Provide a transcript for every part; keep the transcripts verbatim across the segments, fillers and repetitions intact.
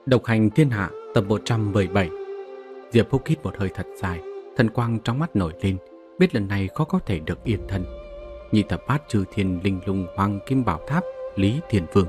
Độc hành thiên hạ tập một trăm mười bảy. Diệp Húc hít một hơi thật dài, thần quang trong mắt nổi lên, biết lần này khó có thể được yên thân. Nhị thập bát chư thiên linh lung hoàng kim bảo tháp Lý Thiên Vương.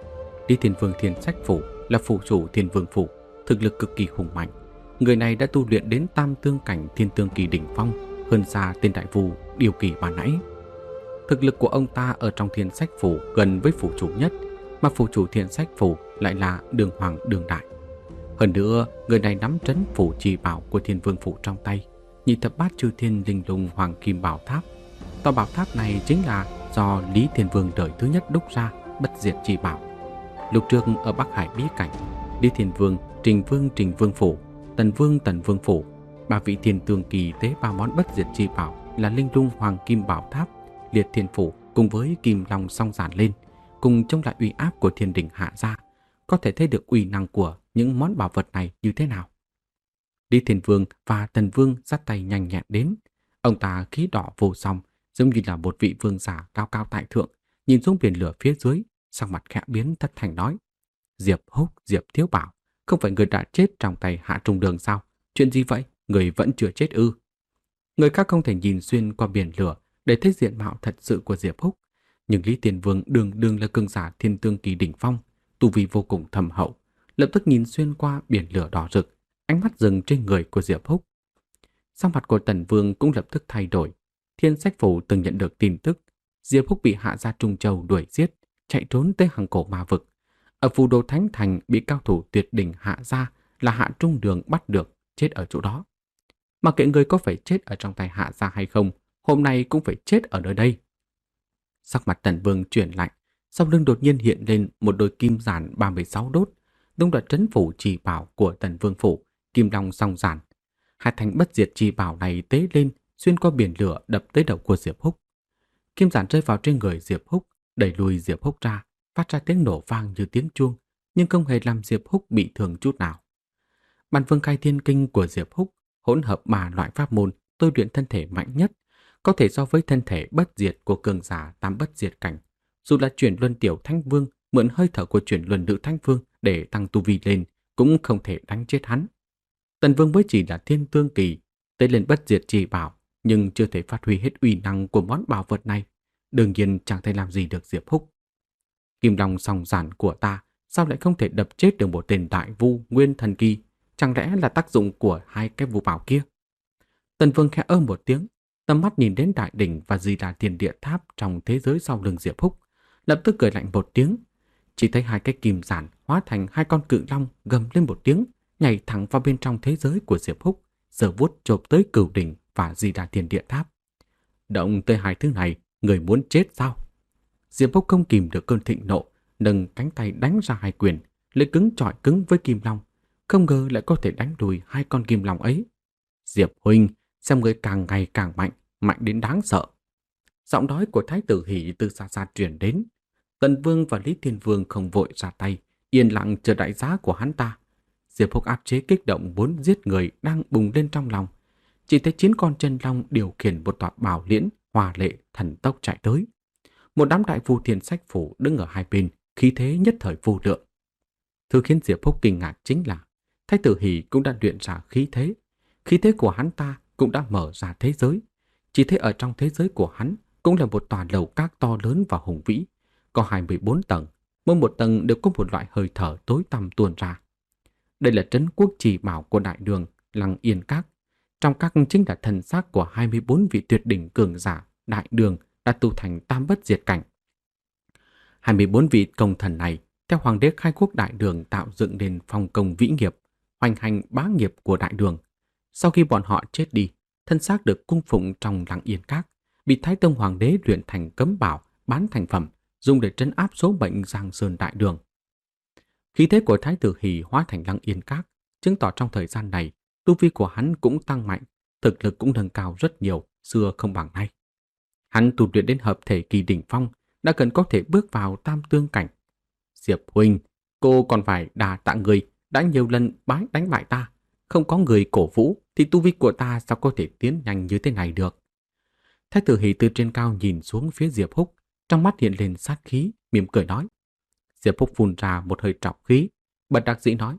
Lý Thiên Vương Thiên Sách Phủ là phủ chủ Thiên Vương Phủ, thực lực cực kỳ hùng mạnh. Người này đã tu luyện đến tam tương cảnh thiên tương kỳ đỉnh phong, hơn xa tên đại vu điều kỳ ban nãy. Thực lực của ông ta ở trong Thiên Sách Phủ gần với phủ chủ nhất, mà phủ chủ Thiên Sách Phủ lại là đường hoàng đường đại. Hơn nữa, người này nắm trấn phủ trì bảo của Thiên Vương Phủ trong tay, nhị thập bát chư thiên linh lung hoàng kim bảo tháp. Tòa bảo tháp này chính là do Lý Thiên Vương đời thứ nhất đúc ra, bất diệt trì bảo. Lúc trước ở Bắc Hải bí cảnh, Lý Thiên Vương, Trình Vương Trình Vương Phủ, Tần Vương Tần Vương Phủ, ba vị thiên tương kỳ tế ba món bất diệt trì bảo là linh lung hoàng kim bảo tháp, liệt thiên phủ cùng với kim long song giản lên, cùng chống lại uy áp của thiên đình hạ gia, có thể thấy được uy năng của những món bảo vật này như thế nào. Lý Thiên Vương và Tần Vương dắt tay nhanh nhẹn đến. Ông ta khí đỏ vô song, giống như là một vị vương giả cao cao tại thượng, nhìn xuống biển lửa phía dưới, sắc mặt khẽ biến thất thành nói: Diệp Húc, Diệp Thiếu Bảo, không phải người đã chết trong tay Hạ Trung Đường sao? Chuyện gì vậy? Người vẫn chưa chết ư? Người khác không thể nhìn xuyên qua biển lửa để thấy diện mạo thật sự của Diệp Húc, nhưng Lý Thiên Vương đường đường là cường giả thiên tương kỳ đỉnh phong, tu vi vô cùng thâm hậu, lập tức nhìn xuyên qua biển lửa đỏ rực, ánh mắt dừng trên người của Diệp Húc. Sắc mặt của Tần Vương cũng lập tức thay đổi. Thiên Sách Phủ từng nhận được tin tức Diệp Húc bị Hạ gia Trung Châu đuổi giết, chạy trốn tới Hằng Cổ Ma Vực. Ở Phù Đồ Thánh Thành bị cao thủ tuyệt đỉnh Hạ gia là Hạ Trung Đường bắt được, chết ở chỗ đó. Mặc kệ người có phải chết ở trong tay Hạ gia hay không, hôm nay cũng phải chết ở nơi đây. Sắc mặt Tần Vương chuyển lạnh, sau lưng đột nhiên hiện lên một đôi kim giản ba mươi sáu đốt, đúng là trấn phủ trì bảo của Tần Vương Phủ, kim long song giản. Hai thanh bất diệt trì bảo này tế lên, xuyên qua biển lửa đập tới đầu của Diệp Húc. Kim giản rơi vào trên người Diệp Húc, đẩy lùi Diệp Húc ra, phát ra tiếng nổ vang như tiếng chuông, nhưng không hề làm Diệp Húc bị thương chút nào. Bản Vương Khai Thiên Kinh của Diệp Húc hỗn hợp ba loại pháp môn tôi luyện thân thể mạnh nhất, có thể so với thân thể bất diệt của cường giả tam bất diệt cảnh. Dù là chuyển luân tiểu Thánh Vương mượn hơi thở của chuyển luân nữ Thánh Vương để tăng tu vi lên, cũng không thể đánh chết hắn. Tần Vương mới chỉ là thiên tương kỳ, tới lên bất diệt trì bảo, nhưng chưa thể phát huy hết uy năng của món bảo vật này, đương nhiên chẳng thể làm gì được Diệp Húc. Kim long song giản của ta sao lại không thể đập chết được một tên đại vu nguyên thần kỳ? Chẳng lẽ là tác dụng của hai cái vu bảo kia? Tần Vương khẽ ơ một tiếng, tầm mắt nhìn đến đại đỉnh và Di Đà Thiên Địa Tháp trong thế giới sau lưng Diệp Húc, lập tức cười lạnh một tiếng. Chỉ thấy hai cái kim giản hóa thành hai con cự long gầm lên một tiếng, nhảy thẳng vào bên trong thế giới của Diệp Húc, giơ vuốt chộp tới Cửu Đỉnh và Di Đà Thiên Địa Tháp. Động tới hai thứ này, người muốn chết sao? Diệp Húc không kìm được cơn thịnh nộ, nâng cánh tay đánh ra hai quyền, lấy cứng chọi cứng với kim long, không ngờ lại có thể đánh lùi hai con kim long ấy. Diệp huynh, xem người càng ngày càng mạnh, mạnh đến đáng sợ. Giọng nói của Thái tử Hỷ từ xa xa truyền đến. Tần Vương và Lý Thiên Vương không vội ra tay, yên lặng chờ đại giá của hắn ta. Diệp Húc áp chế kích động muốn giết người đang bùng lên trong lòng. Chỉ thấy chín con chân long điều khiển một tọa bảo liễn hòa lệ thần tốc chạy tới. Một đám đại vu Thiên Sách Phủ đứng ở hai bên, khí thế nhất thời vô lượng. Thứ khiến Diệp Húc kinh ngạc chính là Thái tử Hỷ cũng đã luyện ra khí thế. Khí thế của hắn ta cũng đã mở ra thế giới. Chỉ thấy ở trong thế giới của hắn cũng là một tòa lầu các to lớn và hùng vĩ, có hai mươi bốn tầng, mỗi một tầng đều có một loại hơi thở tối tăm tuôn ra. Đây là trấn quốc trì bảo của Đại Đường, Lăng Yên Các. Trong các chính là thần xác của hai mươi bốn vị tuyệt đỉnh cường giả Đại Đường đã tu thành tam bất diệt cảnh. hai mươi bốn vị công thần này theo Hoàng đế khai quốc Đại Đường tạo dựng nên phong công vĩ nghiệp, hoành hành bá nghiệp của Đại Đường. Sau khi bọn họ chết đi, thân xác được cung phụng trong Lăng Yên Các, bị Thái Tông Hoàng đế luyện thành cấm bảo, bán thành phẩm, dùng để trấn áp số bệnh Giang Sơn Đại Đường. Khí thế của Thái tử Hỷ hóa thành Lăng Yên Các, chứng tỏ trong thời gian này, tu vi của hắn cũng tăng mạnh, thực lực cũng nâng cao rất nhiều, xưa không bằng nay. Hắn tu luyện đến hợp thể kỳ đỉnh phong, đã cần có thể bước vào tam tương cảnh. Diệp huynh, cô còn phải đà tạ người đã nhiều lần bái đánh bại ta. Không có người cổ vũ thì tu vi của ta sao có thể tiến nhanh như thế này được? Thái tử Hỷ từ trên cao nhìn xuống phía Diệp Húc, trong mắt hiện lên sát khí, mỉm cười nói. Diệp Húc phun ra một hơi trọc khí, bật đặc dĩ nói: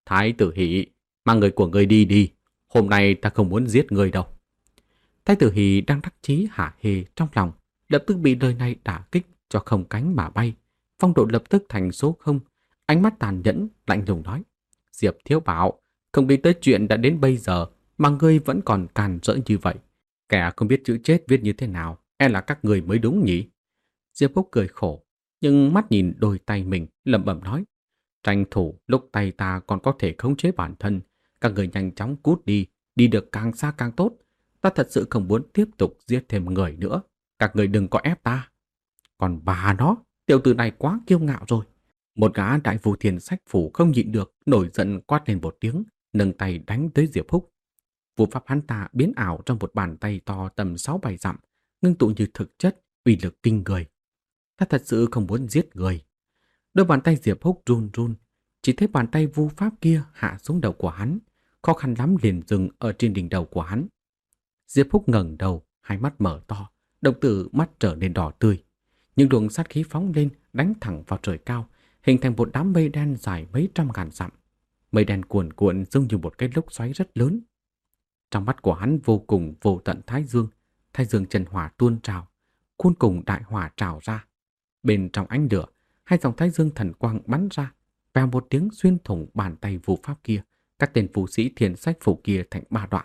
Thái tử Hỷ, mang người của người đi đi. Hôm nay ta không muốn giết người đâu. Thái tử Hỷ đang đắc chí hả hê trong lòng, lập tức bị lời này đả kích cho không cánh mà bay. Phong độ lập tức thành số không, ánh mắt tàn nhẫn, lạnh lùng nói. Diệp Thiếu Bảo, không nghĩ tới chuyện đã đến bây giờ mà ngươi vẫn còn càn rỡ như vậy. Kẻ không biết chữ chết viết như thế nào, e là các người mới đúng nhỉ? Diệp Húc cười khổ, nhưng mắt nhìn đôi tay mình, lẩm bẩm nói. Tranh thủ lúc tay ta còn có thể khống chế bản thân, các người nhanh chóng cút đi, đi được càng xa càng tốt. Ta thật sự không muốn tiếp tục giết thêm người nữa. Các người đừng có ép ta. Còn bà nó, tiểu tử này quá kiêu ngạo rồi. Một gã đại phù thiền sách phủ không nhịn được, nổi giận quát lên một tiếng, nâng tay đánh tới Diệp Húc. Vụ pháp hắn ta biến ảo trong một bàn tay to tầm sáu bảy dặm, ngưng tụ như thực chất, uy lực kinh người. Ta thật sự không muốn giết người. Đôi bàn tay Diệp Húc run run, chỉ thấy bàn tay vu pháp kia hạ xuống đầu của hắn, khó khăn lắm liền dừng ở trên đỉnh đầu của hắn. Diệp Húc ngẩng đầu, hai mắt mở to, đồng tử mắt trở nên đỏ tươi. Những luồng sát khí phóng lên, đánh thẳng vào trời cao, hình thành một đám mây đen dài mấy trăm ngàn dặm. Mây đen cuồn cuộn giống như một cái lốc xoáy rất lớn. Trong mắt của hắn vô cùng vô tận thái dương, thái dương chân hỏa tuôn trào, khuôn cùng đại hỏa trào ra. Bên trong ánh lửa, hai dòng thái dương thần quang bắn ra, vèo một tiếng xuyên thủng bàn tay phù pháp kia, các tên phù sĩ thiền sách phủ kia thành ba đoạn.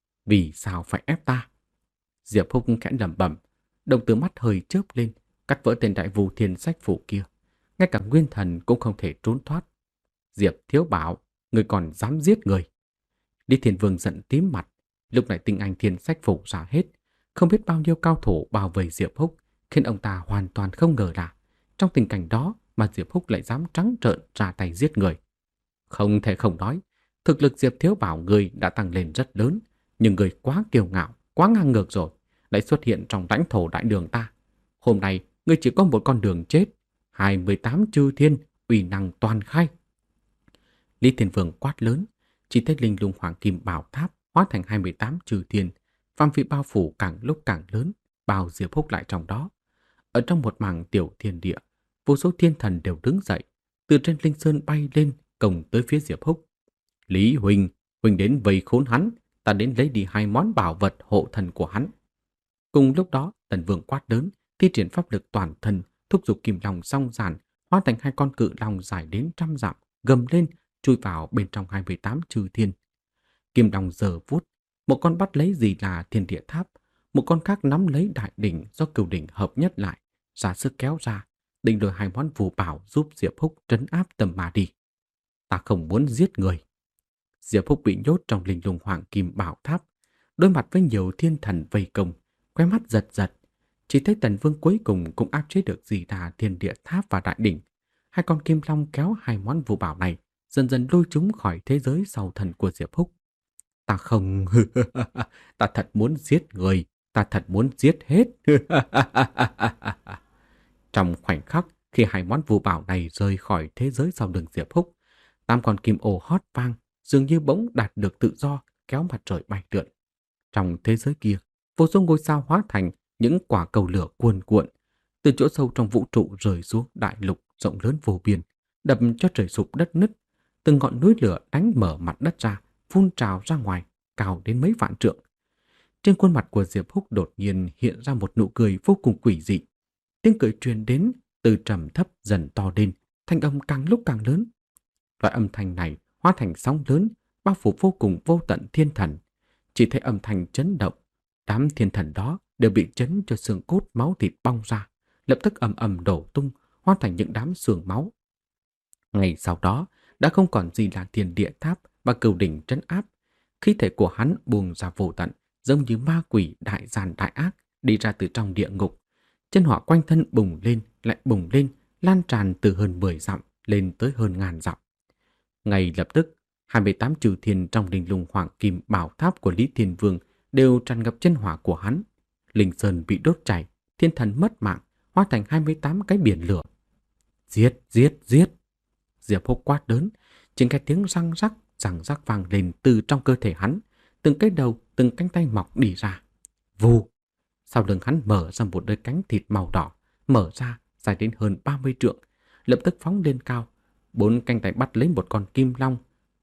Vì sao phải ép ta? Diệp Húc khẽ lẩm bẩm, đồng tử mắt hơi chớp lên, cắt vỡ tên đại phù thiền sách phủ kia. Ngay cả nguyên thần cũng không thể trốn thoát. Diệp Thiếu Bảo, người còn dám giết người. Lý Thiên Vương giận tím mặt, lúc này tinh anh thiền sách phủ ra hết, không biết bao nhiêu cao thủ bao vây Diệp Húc, khiến ông ta hoàn toàn không ngờ là trong tình cảnh đó mà Diệp Húc lại dám trắng trợn ra tay giết người. Không thể không nói, thực lực Diệp Thiếu Bảo người đã tăng lên rất lớn, nhưng người quá kiêu ngạo, quá ngang ngược rồi, lại xuất hiện trong lãnh thổ đại đường ta. Hôm nay, người chỉ có một con đường chết, hai mươi tám chư thiên, uy năng toàn khai. Lý Thiên Vương quát lớn, chỉ thấy linh lung hoàng kim bảo tháp hóa thành hai mươi tám chư thiên, phạm vi bao phủ càng lúc càng lớn, bao Diệp Húc lại trong đó. Ở trong một mảng tiểu thiên địa, vô số thiên thần đều đứng dậy, từ trên linh sơn bay lên, công tới phía Diệp Húc. Lý Huynh, Huynh đến vây khốn hắn, ta đến lấy đi hai món bảo vật hộ thần của hắn. Cùng lúc đó, Tần Vương quát lớn, thi triển pháp lực toàn thân, thúc giục kim long song giản, hóa thành hai con cự long dài đến trăm dặm, gầm lên, chui vào bên trong hai mươi tám chư thiên. Kim long giơ vuốt, một con bắt lấy gì là thiên địa tháp, một con khác nắm lấy đại đỉnh do cửu đỉnh hợp nhất lại, ra sức kéo ra, định đổi hai món phù bảo giúp Diệp Húc trấn áp tầm ma đi. Ta không muốn giết người. Diệp Húc bị nhốt trong linh lung hoàng kim bảo tháp, đối mặt với nhiều thiên thần vây công, khóe mắt giật giật. Chỉ thấy Tần Vương cuối cùng cũng áp chế được gì là thiên địa tháp và đại đỉnh. Hai con kim long kéo hai món phù bảo này, dần dần lôi chúng khỏi thế giới sau thần của Diệp Húc. Ta không... ta thật muốn giết người, ta thật muốn giết hết. Trong khoảnh khắc, khi hai món phù bảo này rời khỏi thế giới sau lưng Diệp Húc, tám con kim ô hót vang, dường như bỗng đạt được tự do, kéo mặt trời bay lượn. Trong thế giới kia, vô số ngôi sao hóa thành những quả cầu lửa cuồn cuộn, từ chỗ sâu trong vũ trụ rơi xuống đại lục rộng lớn vô biên, đập cho trời sụp đất nứt. Từng ngọn núi lửa đánh mở mặt đất ra, phun trào ra ngoài, cao đến mấy vạn trượng. Trên khuôn mặt của Diệp Húc đột nhiên hiện ra một nụ cười vô cùng quỷ dị. Tiếng cười truyền đến từ trầm thấp dần to lên, thanh âm càng lúc càng lớn. Loại âm thanh này hóa thành sóng lớn, bao phủ vô cùng vô tận thiên thần. Chỉ thấy âm thanh chấn động, đám thiên thần đó đều bị chấn cho xương cốt máu thịt bong ra, lập tức ầm ầm đổ tung, hóa thành những đám xương máu. Ngày sau đó, đã không còn gì là thiên địa tháp và cửu đỉnh trấn áp. Khí thể của hắn buông ra vô tận, giống như ma quỷ đại gian đại ác đi ra từ trong địa ngục. Chân hỏa quanh thân bùng lên, lại bùng lên, lan tràn từ hơn mười dặm lên tới hơn ngàn dặm. Ngay lập tức, hai mươi tám chư thiên trong linh lung hoàng kim bảo tháp của Lý Thiên Vương đều tràn ngập chân hỏa của hắn. Linh sơn bị đốt chảy, thiên thần mất mạng, hóa thành hai mươi tám cái biển lửa. Giết, giết, giết! Diệp Húc quát lớn, trên cái tiếng răng rắc, răng rắc vang lên từ trong cơ thể hắn, từng cái đầu, từng cánh tay mọc đi ra. Vù! Sau lưng hắn mở ra một đôi cánh thịt màu đỏ, mở ra, dài đến hơn ba mươi trượng, lập tức phóng lên cao. Bốn cánh tay bắt lấy một con kim long,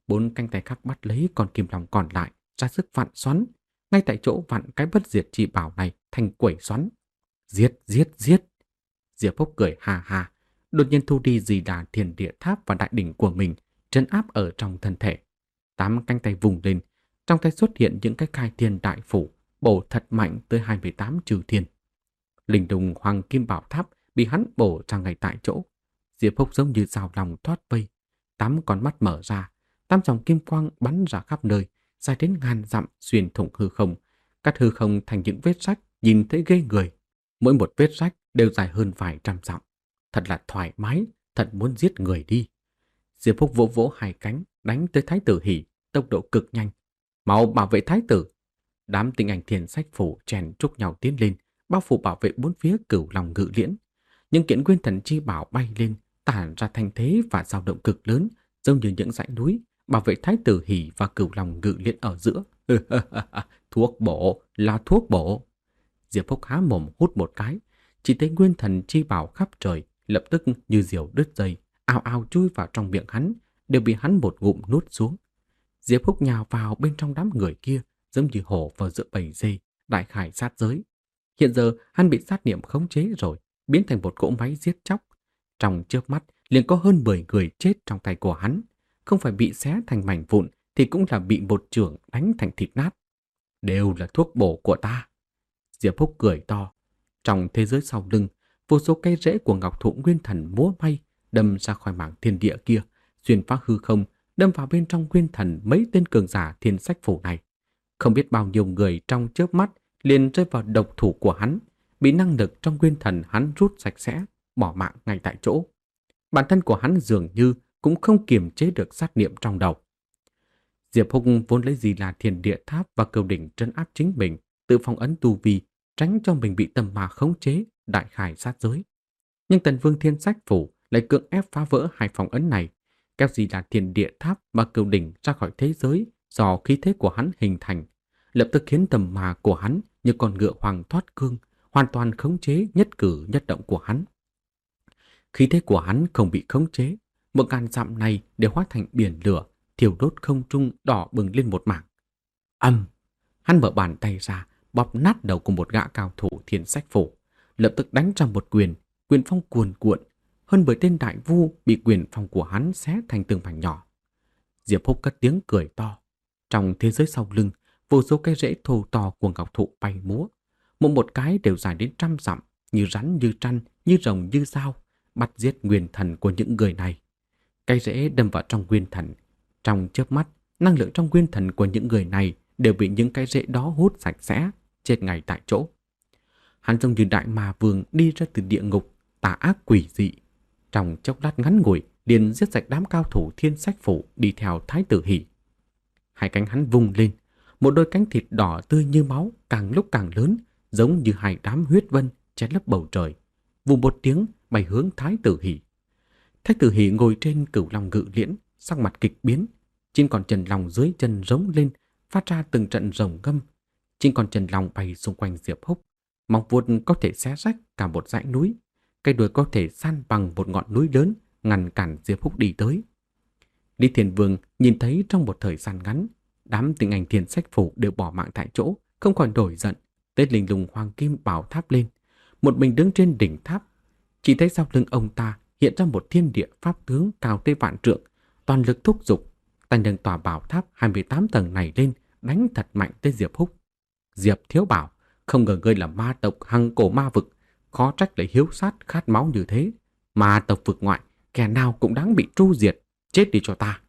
Bốn cánh tay khác bắt lấy con kim long còn lại, ra sức vặn xoắn, ngay tại chỗ vặn cái bất diệt chi bảo này thành quẩy xoắn. Giết, giết, giết! Diệp Húc cười hà hà, đột nhiên thu đi Di Đà Thiên Địa Tháp và đại đỉnh của mình, trấn áp ở trong thân thể. Tám cánh tay vùng lên, trong tay xuất hiện những cái khai thiên đại phủ, bổ thật mạnh tới hai mươi tám trừ thiên. Linh đùng hoàng kim bảo tháp bị hắn bổ ra ngay tại chỗ. Diệp Húc giống như rào lòng thoát vây, tám con mắt mở ra, tám dòng kim quang bắn ra khắp nơi, dài đến ngàn dặm xuyên thủng hư không, cắt hư không thành những vết rách nhìn thấy ghê người. Mỗi một vết rách đều dài hơn vài trăm dặm. Thật là thoải mái, thật muốn giết người đi. Diệp Húc vỗ vỗ hai cánh, đánh tới Thái tử Hỉ, tốc độ cực nhanh. Mau bảo vệ Thái tử! Đám tinh anh thiên sách phủ chèn chúc nhau tiến lên, bao phủ bảo vệ bốn phía Cửu Long Ngự Liễn. Những kiện nguyên thần chi bảo bay lên, tản ra thanh thế và dao động cực lớn, giống như những dãy núi, bảo vệ Thái tử Hỉ và Cửu Long Ngự Liễn ở giữa. Thuốc bổ, là thuốc bổ! Diệp Húc há mồm hút một cái, chỉ thấy nguyên thần chi bảo khắp trời, lập tức như diều đứt dây, ào ào chui vào trong miệng hắn, đều bị hắn một ngụm nuốt xuống. Diệp Húc nhào vào bên trong đám người kia, giống như hổ vào giữa bầy dê, đại khải sát giới. Hiện giờ hắn bị sát niệm khống chế rồi, biến thành một cỗ máy giết chóc. Trong chớp mắt liền có hơn mười người chết trong tay của hắn, không phải bị xé thành mảnh vụn thì cũng là bị một chưởng đánh thành thịt nát. Đều là thuốc bổ của ta. Diệp Húc cười to. Trong thế giới sau lưng, vô số cây rễ của ngọc thụ nguyên thần múa may, đâm ra khỏi mảng thiên địa kia, xuyên phá hư không, đâm vào bên trong nguyên thần mấy tên cường giả thiên sách phủ này. Không biết bao nhiêu người trong chớp mắt liền rơi vào độc thủ của hắn, bị năng lực trong nguyên thần hắn rút sạch sẽ, bỏ mạng ngay tại chỗ. Bản thân của hắn dường như cũng không kiềm chế được sát niệm trong đầu. Diệp Húc vốn lấy gì là Thiên Địa Tháp và Cửu Đỉnh trấn áp chính mình, tự phong ấn tu vi, tránh cho mình bị tâm ma khống chế, đại khai sát giới. Nhưng Tần Vương Thiên Sách Phủ lại cưỡng ép phá vỡ hai phong ấn này, kéo gì là Thiên Địa Tháp và Cửu Đỉnh ra khỏi thế giới do khí thế của hắn hình thành, lập tức khiến tâm ma của hắn như con ngựa hoàng thoát cương, hoàn toàn khống chế nhất cử nhất động của hắn. Khí thế của hắn không bị khống chế, một ngàn dặm này đều hóa thành biển lửa, thiêu đốt không trung đỏ bừng lên một mảng. Âm! Hắn mở bàn tay ra, bóp nát đầu của một gã cao thủ Thiên Sách Phủ, lập tức đánh ra một quyền, quyền phong cuồn cuộn, hơn bởi tên đại vu bị quyền phong của hắn xé thành từng mảnh nhỏ. Diệp Húc cất tiếng cười to. Trong thế giới sau lưng, vô số cây rễ thô to của ngọc thụ bay múa, một một cái đều dài đến trăm dặm, như rắn như trăn, như rồng như dao, bắt giết nguyên thần của những người này. Cây rễ đâm vào trong nguyên thần, trong chớp mắt, năng lượng trong nguyên thần của những người này đều bị những cái rễ đó hút sạch sẽ, chết ngay tại chỗ. Hắn giống như đại ma vương đi ra từ địa ngục, tà ác quỷ dị. Trong chốc lát ngắn ngủi, liền giết sạch đám cao thủ Thiên Sách Phủ đi theo Thái tử Hỉ. Hai cánh hắn vung lên, một đôi cánh thịt đỏ tươi như máu càng lúc càng lớn, giống như hai đám huyết vân che lấp bầu trời. Vù một tiếng bay hướng Thái tử Hỉ. Thái tử Hỉ ngồi trên Cửu Long Ngự Liễn, sắc mặt kịch biến, trên con chân lòng dưới chân rống lên, phát ra từng trận rồng ngâm. Trên con chân lòng bay xung quanh Diệp Húc, móng vuốt có thể xé rách cả một dãy núi, cây đuôi có thể san bằng một ngọn núi lớn, ngăn cản Diệp Húc đi tới. Lý Thiên Vương nhìn thấy trong một thời gian ngắn, đám tinh anh Thiên Sách Phủ đều bỏ mạng tại chỗ, không khỏi nổi giận, tên linh lùng hoàng kim bảo tháp lên, một mình đứng trên đỉnh tháp. Chỉ thấy sau lưng ông ta hiện ra một thiên địa pháp tướng cao tới vạn trượng, toàn lực thúc giục, tay nâng tòa bảo tháp hai mươi tám tầng này lên, đánh thật mạnh tới Diệp Húc. Diệp Thiếu Bảo, không ngờ ngươi là ma tộc hằng cổ ma vực, khó trách lại hiếu sát khát máu như thế. Ma tộc vực ngoại, kẻ nào cũng đáng bị tru diệt, chết đi cho ta.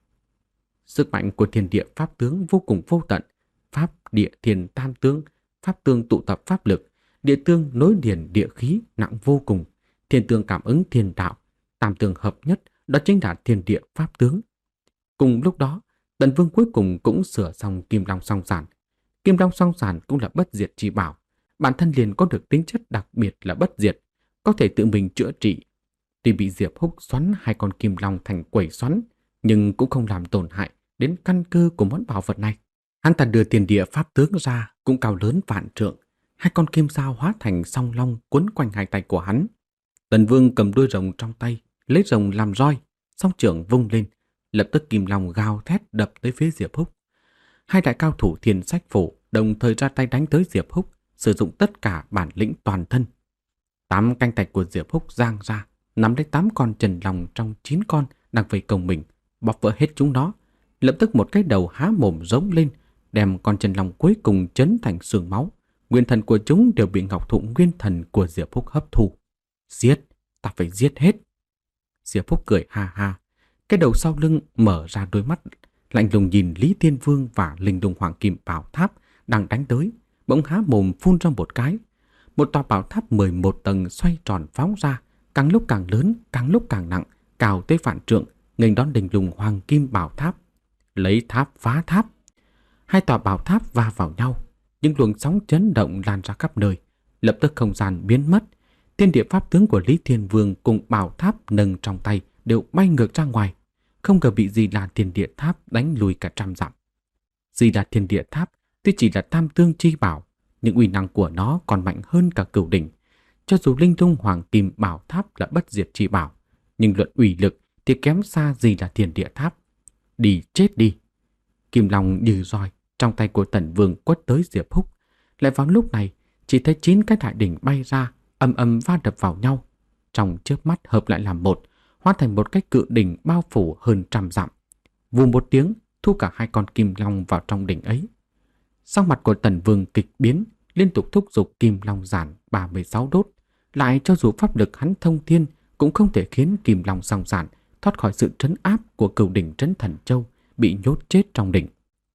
Sức mạnh của thiên địa pháp tướng vô cùng vô tận, pháp địa thiên tam tướng, pháp tương tụ tập pháp lực, địa tương nối liền địa khí nặng vô cùng, thiên tương cảm ứng thiên đạo, tam tương hợp nhất, đó chính là thiên địa pháp tướng. Cùng lúc đó, Tần Vương cuối cùng cũng sửa xong Kim Long song sản. Kim Long song sản cũng là bất diệt chi bảo, bản thân liền có được tính chất đặc biệt là bất diệt, có thể tự mình chữa trị. Tuy bị Diệp Húc xoắn hai con kim long thành quẩy xoắn, nhưng cũng không làm tổn hại đến căn cơ của món bảo vật này. Hắn ta đưa tiền địa pháp tướng ra, cũng cao lớn vạn trượng, hai con kim dao hóa thành song long quấn quanh hai tay của hắn. Tần Vương cầm đuôi rồng trong tay, lấy rồng làm roi, song trưởng vung lên, lập tức kim long gào thét đập tới phía Diệp Húc. Hai đại cao thủ Thiên Sách Phủ đồng thời ra tay đánh tới Diệp Húc, sử dụng tất cả bản lĩnh toàn thân. Tám canh thạch của Diệp Húc giang ra, nắm lấy tám con chân long trong chín con đang vây công mình, bóp vỡ hết chúng nó. Lập tức một cái đầu há mồm rống lên, đem con chân long cuối cùng chấn thành xương máu. Nguyên thần của chúng đều bị ngọc thụ nguyên thần của Diệp Húc hấp thu. Giết, ta phải giết hết. Diệp Húc cười ha ha. Cái đầu sau lưng mở ra đôi mắt, lạnh lùng nhìn Lý Thiên Vương và Linh Lung Hoàng Kim Bảo Tháp đang đánh tới, bỗng há mồm phun ra một cái. Một tòa bảo tháp mười một tầng xoay tròn phóng ra, càng lúc càng lớn, càng lúc càng nặng, cao tới vạn trượng, nghênh đón Linh Lung Hoàng Kim Bảo Tháp. Lấy tháp phá tháp. Hai tòa bảo tháp va vào nhau, những luồng sóng chấn động lan ra khắp nơi. Lập tức không gian biến mất. Thiên địa pháp tướng của Lý Thiên Vương cùng bảo tháp nâng trong tay đều bay ngược ra ngoài. Không ngờ bị Di Đà Thiên Địa Tháp đánh lùi cả trăm dặm. Di Đà Thiên Địa Tháp tuy chỉ là tam tương chi bảo, nhưng uy năng của nó còn mạnh hơn cả cửu đỉnh. Cho dù Linh Lung Hoàng Kim Bảo Tháp là bất diệt chi bảo, nhưng luận uy lực thì kém xa Di Đà Thiên Địa Tháp. Đi chết đi. Kim long như roi trong tay của Tần Vương quất tới Diệp Húc. Lại vào lúc này, chỉ thấy chín cái đại đỉnh bay ra, âm âm va đập vào nhau. Trong chớp mắt hợp lại làm một, hóa thành một cái cự đỉnh bao phủ hơn trăm dặm. Vù một tiếng, thu cả hai con kim long vào trong đỉnh ấy. Sắc mặt của Tần Vương kịch biến, liên tục thúc giục kim long giản ba mươi sáu đốt. Lại cho dù pháp lực hắn thông thiên, cũng không thể khiến kim long song giản thoát khỏi sự trấn áp của cửu đỉnh Trấn Thần Châu, bị nhốt chết trong đỉnh.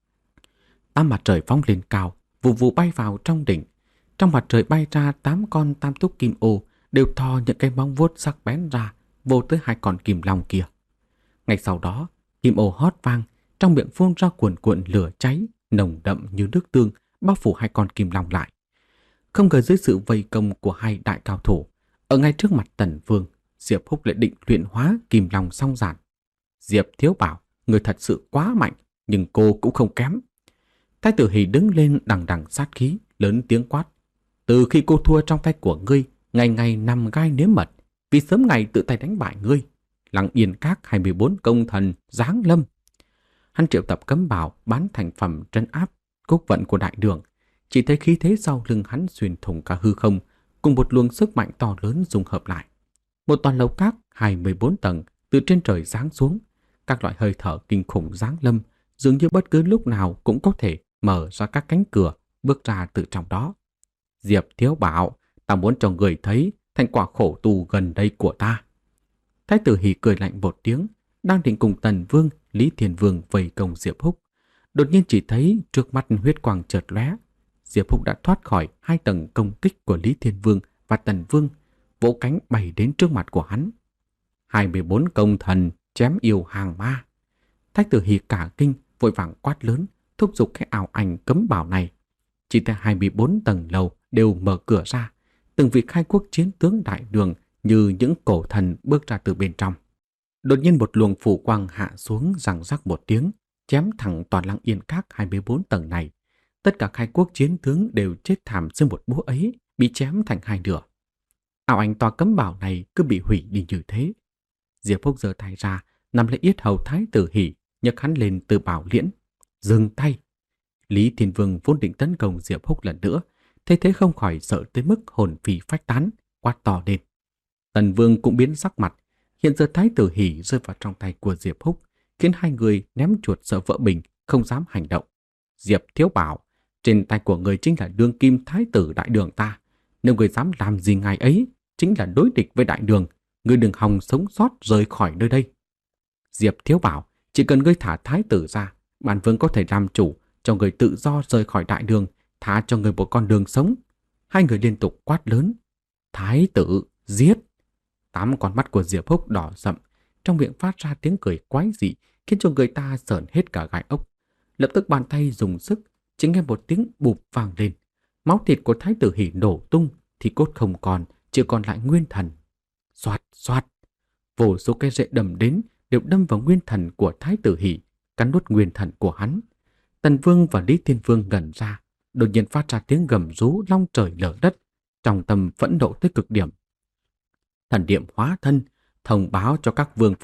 Tám mặt trời phóng lên cao, vù vù bay vào trong đỉnh. Trong mặt trời bay ra tám con tam túc kim ô, đều thò những cái móng vuốt sắc bén ra, vô tới hai con kim long kia. Ngay sau đó, kim ô hót vang, trong miệng phun ra cuồn cuộn lửa cháy, nồng đậm như nước tương, bao phủ hai con kim long lại. Không ngờ dưới sự vây công của hai đại cao thủ, ở ngay trước mặt Tần Vương, Diệp Húc lại định luyện hóa kim long song giản. Diệp Thiếu Bảo, người thật sự quá mạnh, nhưng cô cũng không kém. Thái tử Hỷ đứng lên đằng đằng sát khí, lớn tiếng quát. Từ khi cô thua trong tay của ngươi, ngày ngày nằm gai nếm mật, vì sớm ngày tự tay đánh bại ngươi. Lăng Yên Các hai mươi bốn công thần giáng lâm. Hắn triệu tập cấm bảo bán thành phẩm trấn áp cúc vận của đại đường. Chỉ thấy khí thế sau lưng hắn xuyên thủng cả hư không, cùng một luồng sức mạnh to lớn dung hợp lại. Một toàn lầu các hai mươi bốn tầng từ trên trời giáng xuống, các loại hơi thở kinh khủng giáng lâm, dường như bất cứ lúc nào cũng có thể mở ra các cánh cửa, bước ra từ trong đó. Diệp Thiếu Bảo, ta muốn cho người thấy thành quả khổ tù gần đây của ta. Thái tử Hỷ cười lạnh một tiếng, đang định cùng Tần Vương, Lý Thiên Vương vây công Diệp Húc. Đột nhiên chỉ thấy trước mắt huyết quang chợt lóe, Diệp Húc đã thoát khỏi hai tầng công kích của Lý Thiên Vương và Tần Vương, vỗ cánh bay đến trước mặt của hắn. hai mươi bốn công thần chém yêu hàng ma. Thái tử Hỷ cả kinh, vội vàng quát lớn, thúc giục cái ảo ảnh cấm bảo này. Chỉ thấy hai mươi bốn tầng lầu đều mở cửa ra, từng vị khai quốc chiến tướng đại đường như những cổ thần bước ra từ bên trong. Đột nhiên một luồng phủ quang hạ xuống răng rắc một tiếng, chém thẳng toàn Lăng Yên Các hai mươi bốn tầng này. Tất cả khai quốc chiến tướng đều chết thảm dưới một búa ấy, bị chém thành hai nửa. Ảo ảnh tòa cấm bảo này cứ bị hủy đi như thế. Diệp Húc giơ tay ra, nắm lấy yết hầu Thái tử Hỷ, nhấc hắn lên từ bảo liễn. Dừng tay! Lý Thiên Vương vốn định tấn công Diệp Húc lần nữa, thấy thế không khỏi sợ tới mức hồn phi phách tán, quát to lên. Tần Vương cũng biến sắc mặt. Hiện giờ Thái tử Hỷ rơi vào trong tay của Diệp Húc, khiến hai người ném chuột sợ vỡ bình, không dám hành động. Diệp Thiếu Bảo, trên tay của người chính là đương kim Thái tử đại đường ta. Nếu người dám làm gì ngài ấy, chính là đối địch với đại đường. Người đừng hòng sống sót rời khỏi nơi đây. Diệp Thiếu Bảo, chỉ cần ngươi thả Thái tử ra, bản vương có thể làm chủ cho người tự do rời khỏi đại đường, thả cho người một con đường sống. Hai người liên tục quát lớn. Thái tử, giết! Tám con mắt của Diệp Húc đỏ rậm, trong miệng phát ra tiếng cười quái dị, khiến cho người ta sởn hết cả gai ốc. Lập tức bàn tay dùng sức, chỉ nghe một tiếng bụp vang lên. Máu thịt của Thái tử Hỷ nổ tung, thì cốt không còn, chỉ còn lại nguyên thần. Xoạt xoạt, vô số cái rễ đầm đến đều đâm vào nguyên thần của Thái tử Hỷ, cắn nuốt nguyên thần của hắn. Tần Vương và Lý Thiên Vương ngẩn ra, đột nhiên phát ra tiếng gầm rú long trời lở đất, trong tâm phẫn nộ tới cực điểm. Thần niệm hóa thân thông báo cho các vương phủ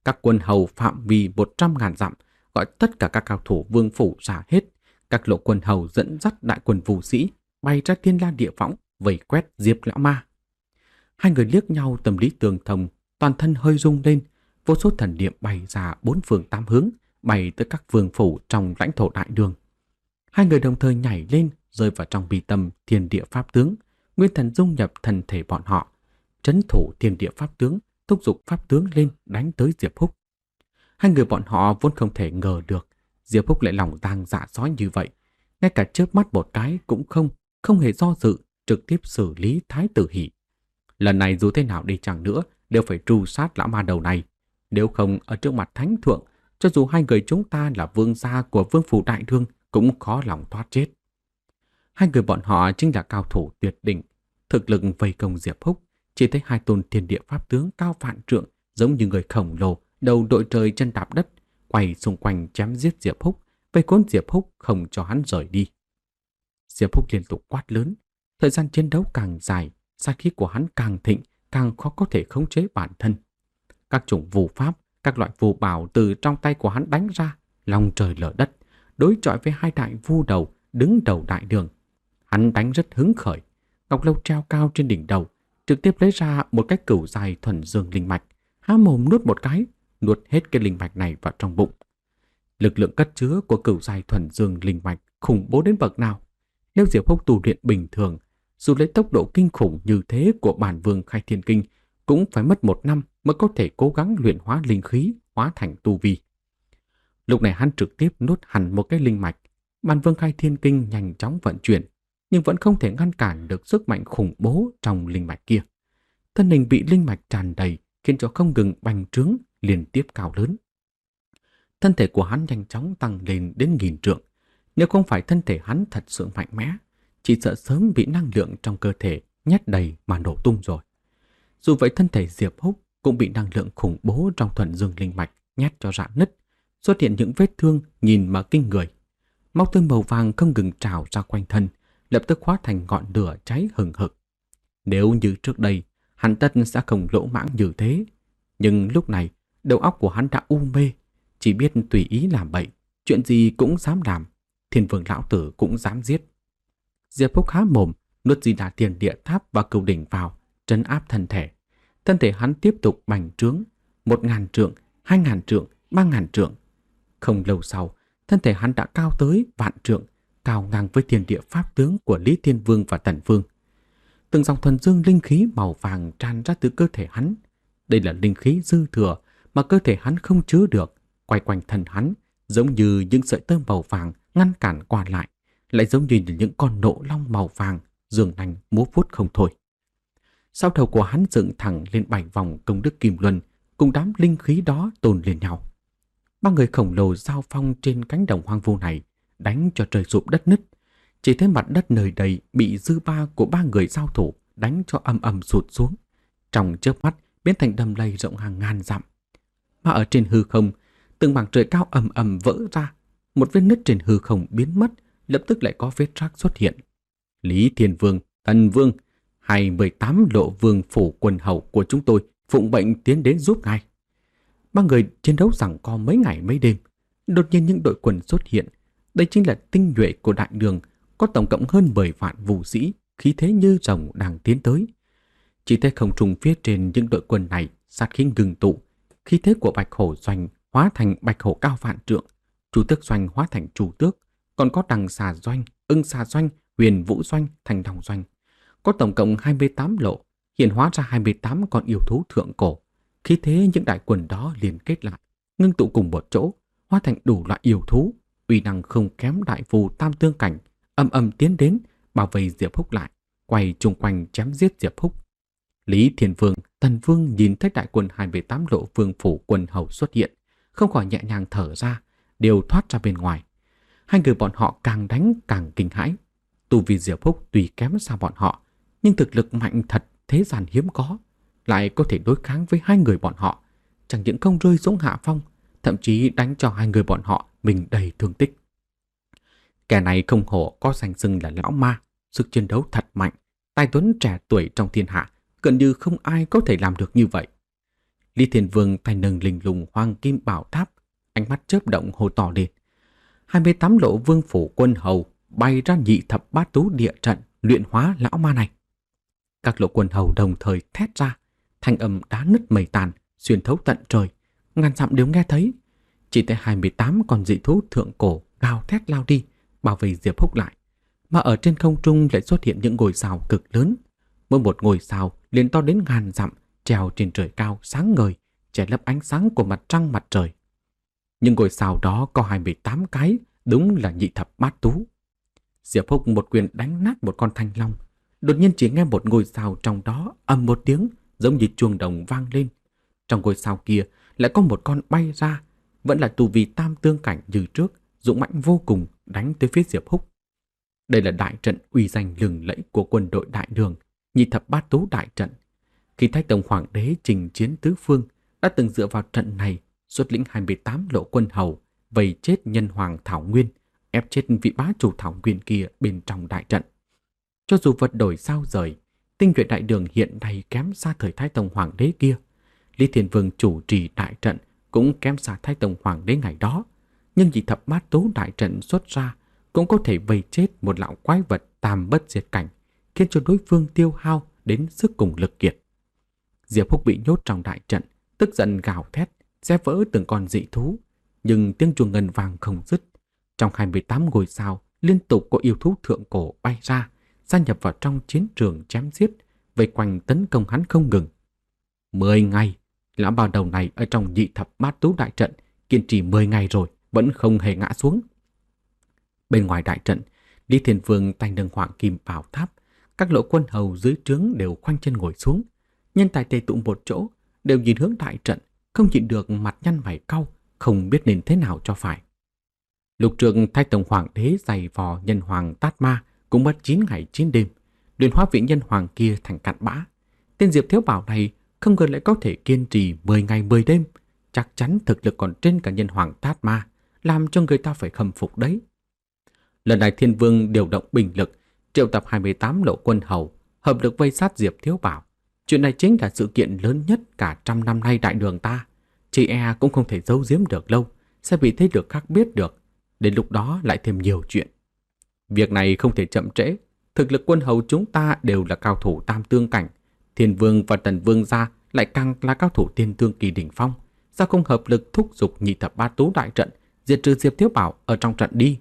Các quân hầu phạm vi một trăm ngàn dặm gọi tất cả các cao thủ vương phủ ra hết. Các lộ quân hầu dẫn dắt đại quân vũ sĩ bay ra thiên la địa võng vây quét Diệp lão ma. Hai người liếc nhau, tâm lý tương thông, toàn thân hơi rung lên, vô số thần niệm bay ra bốn phương tám hướng, bay tới các vương phủ trong lãnh thổ đại đường. Hai người đồng thời nhảy lên, rơi vào trong bi tâm thiên địa pháp tướng, nguyên thần dung nhập thân thể bọn họ, trấn thủ thiên địa pháp tướng, thúc giục pháp tướng lên đánh tới Diệp Húc. Hai người bọn họ vốn không thể ngờ được Diệp Húc lại lòng tang dạ sói như vậy, ngay cả chớp mắt một cái cũng không, không hề do dự, trực tiếp xử lý Thái tử Hỷ. Lần này dù thế nào đi chăng nữa đều phải tru sát lão ma đầu này, nếu không ở trước mặt thánh thượng, cho dù hai người chúng ta là vương gia của vương phủ đại thương cũng khó lòng thoát chết. Hai người bọn họ chính là cao thủ tuyệt đỉnh, thực lực vây công Diệp Húc, chỉ thấy hai tôn thiên địa pháp tướng cao vạn trượng giống như người khổng lồ, đầu đội trời chân đạp đất, quay xung quanh chém giết Diệp Húc, vây cuốn Diệp Húc không cho hắn rời đi. Diệp Húc liên tục quát lớn, thời gian chiến đấu càng dài, sát khí của hắn càng thịnh, càng khó có thể khống chế bản thân. Các chủng phù pháp, các loại phù bảo từ trong tay của hắn đánh ra, lòng trời lở đất, đối chọi với hai đại vu đầu đứng đầu đại đường. Hắn đánh rất hứng khởi, ngọc lâu treo cao trên đỉnh đầu, trực tiếp lấy ra một cái cửu dài thuần dương linh mạch, há mồm nuốt một cái, nuốt hết cái linh mạch này vào trong bụng. Lực lượng cất chứa của cửu dài thuần dương linh mạch khủng bố đến bậc nào? Nếu Diệp Húc tu luyện bình thường, dù lấy tốc độ kinh khủng như thế của bản vương khai thiên kinh, cũng phải mất một năm mới có thể cố gắng luyện hóa linh khí, hóa thành tu vi. Lúc này hắn trực tiếp nuốt hẳn một cái linh mạch, bản vương khai thiên kinh nhanh chóng vận chuyển, nhưng vẫn không thể ngăn cản được sức mạnh khủng bố trong linh mạch kia. Thân hình bị linh mạch tràn đầy, khiến cho không ngừng bành trướng, liên tiếp cao lớn. Thân thể của hắn nhanh chóng tăng lên đến nghìn trượng. Nếu không phải thân thể hắn thật sự mạnh mẽ, chỉ sợ sớm bị năng lượng trong cơ thể nhét đầy mà nổ tung rồi. Dù vậy thân thể Diệp Húc cũng bị năng lượng khủng bố trong thuần dương linh mạch nhét cho rạn nứt, xuất hiện những vết thương nhìn mà kinh người. Máu tươi màu vàng không ngừng trào ra quanh thân, lập tức hóa thành ngọn lửa cháy hừng hực. Nếu như trước đây, hắn tất sẽ không lỗ mãng như thế. Nhưng lúc này, đầu óc của hắn đã u mê, chỉ biết tùy ý làm bậy, chuyện gì cũng dám làm, Thiên Vương lão tử cũng dám giết. Diệp Húc há mồm, nuốt Di Đà Thiên Địa Tháp và Cửu Đỉnh vào, trấn áp thân thể. Thân thể hắn tiếp tục bành trướng, một ngàn trượng, hai ngàn trượng, ba ngàn trượng. Không lâu sau, thân thể hắn đã cao tới vạn trượng, cao ngang với thiên địa pháp tướng của Lý Thiên Vương và Tần Vương. Từng dòng thuần dương linh khí màu vàng tràn ra từ cơ thể hắn. Đây là linh khí dư thừa mà cơ thể hắn không chứa được, quay quanh thân hắn, giống như những sợi tơ màu vàng ngăn cản qua lại, lại giống như những con nộ long màu vàng, giường nanh múa vuốt không thôi. Sau đầu của hắn dựng thẳng lên bảy vòng công đức kim luân, cùng đám linh khí đó tồn lên nhau. Ba người khổng lồ giao phong trên cánh đồng hoang vu này, đánh cho trời sụp đất nứt. Chỉ thấy mặt đất nơi đây bị dư ba của ba người giao thủ đánh cho âm ầm sụt xuống, trong chớp mắt biến thành đầm lầy rộng hàng ngàn dặm. Mà ở trên hư không, từng mảng trời cao ầm ầm vỡ ra, một vết nứt trên hư không biến mất, lập tức lại có vết rác xuất hiện. Lý Thiên Vương, Tần Vương, hai mươi tám lộ vương phủ quân hầu của chúng tôi phụng bệnh tiến đến giúp ngài. Ba người chiến đấu giằng co mấy ngày mấy đêm, đột nhiên những đội quân xuất hiện. Đây chính là tinh nhuệ của đại đường, có tổng cộng hơn mười vạn vũ sĩ, khí thế như rồng đang tiến tới. Chỉ thấy không trung phía trên những đội quân này sát khí ngừng tụ, khí thế của Bạch Hổ Doanh hóa thành Bạch Hổ cao vạn trượng, Chu Tước Doanh hóa thành Chu Tước, còn có Đằng Xà Doanh, Ưng Xà Doanh, Huyền Vũ Doanh, Thành Đồng Doanh. Có tổng cộng hai mươi tám lộ, hiện hóa ra hai mươi tám con yêu thú thượng cổ. Khí thế những đại quân đó liên kết lại, ngưng tụ cùng một chỗ, hóa thành đủ loại yêu thú, uy năng không kém đại phù tam tương cảnh, âm âm tiến đến, bảo vệ Diệp Húc lại, quay chung quanh chém giết Diệp Húc. Lý Thiên Vương, Tần Vương nhìn thấy đại quân hai mươi tám lộ vương phủ quân hầu xuất hiện, không khỏi nhẹ nhàng thở ra, đều thoát ra bên ngoài. Hai người bọn họ càng đánh càng kinh hãi. Tu vi Diệp Húc tuy kém xa bọn họ, nhưng thực lực mạnh thật thế gian hiếm có, lại có thể đối kháng với hai người bọn họ, chẳng những không rơi xuống hạ phong, thậm chí đánh cho hai người bọn họ mình đầy thương tích. Kẻ này không hổ có danh xưng là lão ma, sức chiến đấu thật mạnh, tài tuấn trẻ tuổi trong thiên hạ, gần như không ai có thể làm được như vậy. Lý Thiên Vương tay nâng linh lùng hoàng kim bảo tháp, ánh mắt chớp động hô to lên. hai mươi tám lộ vương phủ quân hầu bay ra nhị thập bát tú địa trận luyện hóa lão ma này. Các lộ quân hầu đồng thời thét ra, thanh âm đá nứt mây tàn, xuyên thấu tận trời, ngàn dặm đều nghe thấy. Chỉ tới hai mươi tám con dị thú thượng cổ gào thét lao đi, bảo vệ Diệp Húc lại. Mà ở trên không trung lại xuất hiện những ngôi sao cực lớn. Mỗi một ngôi sao liền to đến ngàn dặm, treo trên trời cao sáng ngời, che lấp ánh sáng của mặt trăng mặt trời. Những ngôi sao đó có hai mươi tám cái, đúng là nhị thập bát tú. Diệp Húc một quyền đánh nát một con thanh long. Đột nhiên chỉ nghe một ngôi sao trong đó ầm một tiếng, giống như chuông đồng vang lên. Trong ngôi sao kia lại có một con bay ra, vẫn là tu vi tam tương cảnh như trước, dũng mãnh vô cùng, đánh tới phía Diệp Húc. Đây là đại trận uy danh lừng lẫy của quân đội Đại Đường, nhị thập bát tú đại trận. Khi Thái Tông Hoàng đế trình chiến tứ phương, đã từng dựa vào trận này xuất lĩnh hai mươi tám lộ quân hầu vây chết nhân hoàng Thảo Nguyên, ép chết vị bá chủ Thảo Nguyên kia bên trong đại trận. Cho dù vật đổi sao rời, tinh nhuệ Đại Đường hiện nay kém xa thời Thái Tông Hoàng đế kia. Lý Thiên Vương chủ trì đại trận cũng kém xa Thái Tông Hoàng đế ngày đó, nhưng nhị thập bát tú đại trận xuất ra cũng có thể vây chết một lão quái vật tam bất diệt cảnh, khiến cho đối phương tiêu hao đến sức cùng lực kiệt. Diệp Húc bị nhốt trong đại trận, tức giận gào thét, xé vỡ từng con dị thú, nhưng tiếng chuông ngân vang không dứt. Trong hai mươi tám ngôi sao liên tục có yêu thú thượng cổ bay ra, gia nhập vào trong chiến trường chém giết, vây quanh tấn công hắn không ngừng. Mười ngày, lão bao đầu này ở trong nhị thập bát tú đại trận kiên trì mười ngày rồi, vẫn không hề ngã xuống. Bên ngoài đại trận, Lý Thiên Vương tay nâng hoàng kim bảo tháp, các lộ quân hầu dưới trướng đều khoanh chân ngồi xuống, nhân tài tề tụ một chỗ, đều nhìn hướng đại trận, không nhịn được mặt nhăn mày cau, không biết nên thế nào cho phải. Lục trường Thái Tông Hoàng đế giày vò nhân hoàng Tát Ma cũng mất chín ngày chín đêm, luyện hóa vị nhân hoàng kia thành cặn bã. Tên Diệp Thiếu Bảo này không ngờ lại có thể kiên trì mười ngày mười đêm, chắc chắn thực lực còn trên cả nhân hoàng Tát Ma, làm cho người ta phải khâm phục đấy. Lần này Thiên Vương điều động binh lực, triệu tập hai mươi tám lộ quân hầu, hợp lực vây sát Diệp Thiếu Bảo. Chuyện này chính là sự kiện lớn nhất cả trăm năm nay Đại Đường ta. Chị e cũng không thể giấu giếm được lâu, sẽ bị thế lực khác biết được. Đến lúc đó lại thêm nhiều chuyện. Việc này không thể chậm trễ. Thực lực quân hầu chúng ta đều là cao thủ tam tương cảnh. Thiên Vương và Tần Vương gia lại càng là cao thủ tiên tương kỳ đỉnh phong. Sao không hợp lực thúc giục nhị thập bát tú đại trận, diệt trừ Diệp Thiếu Bảo ở trong trận đi?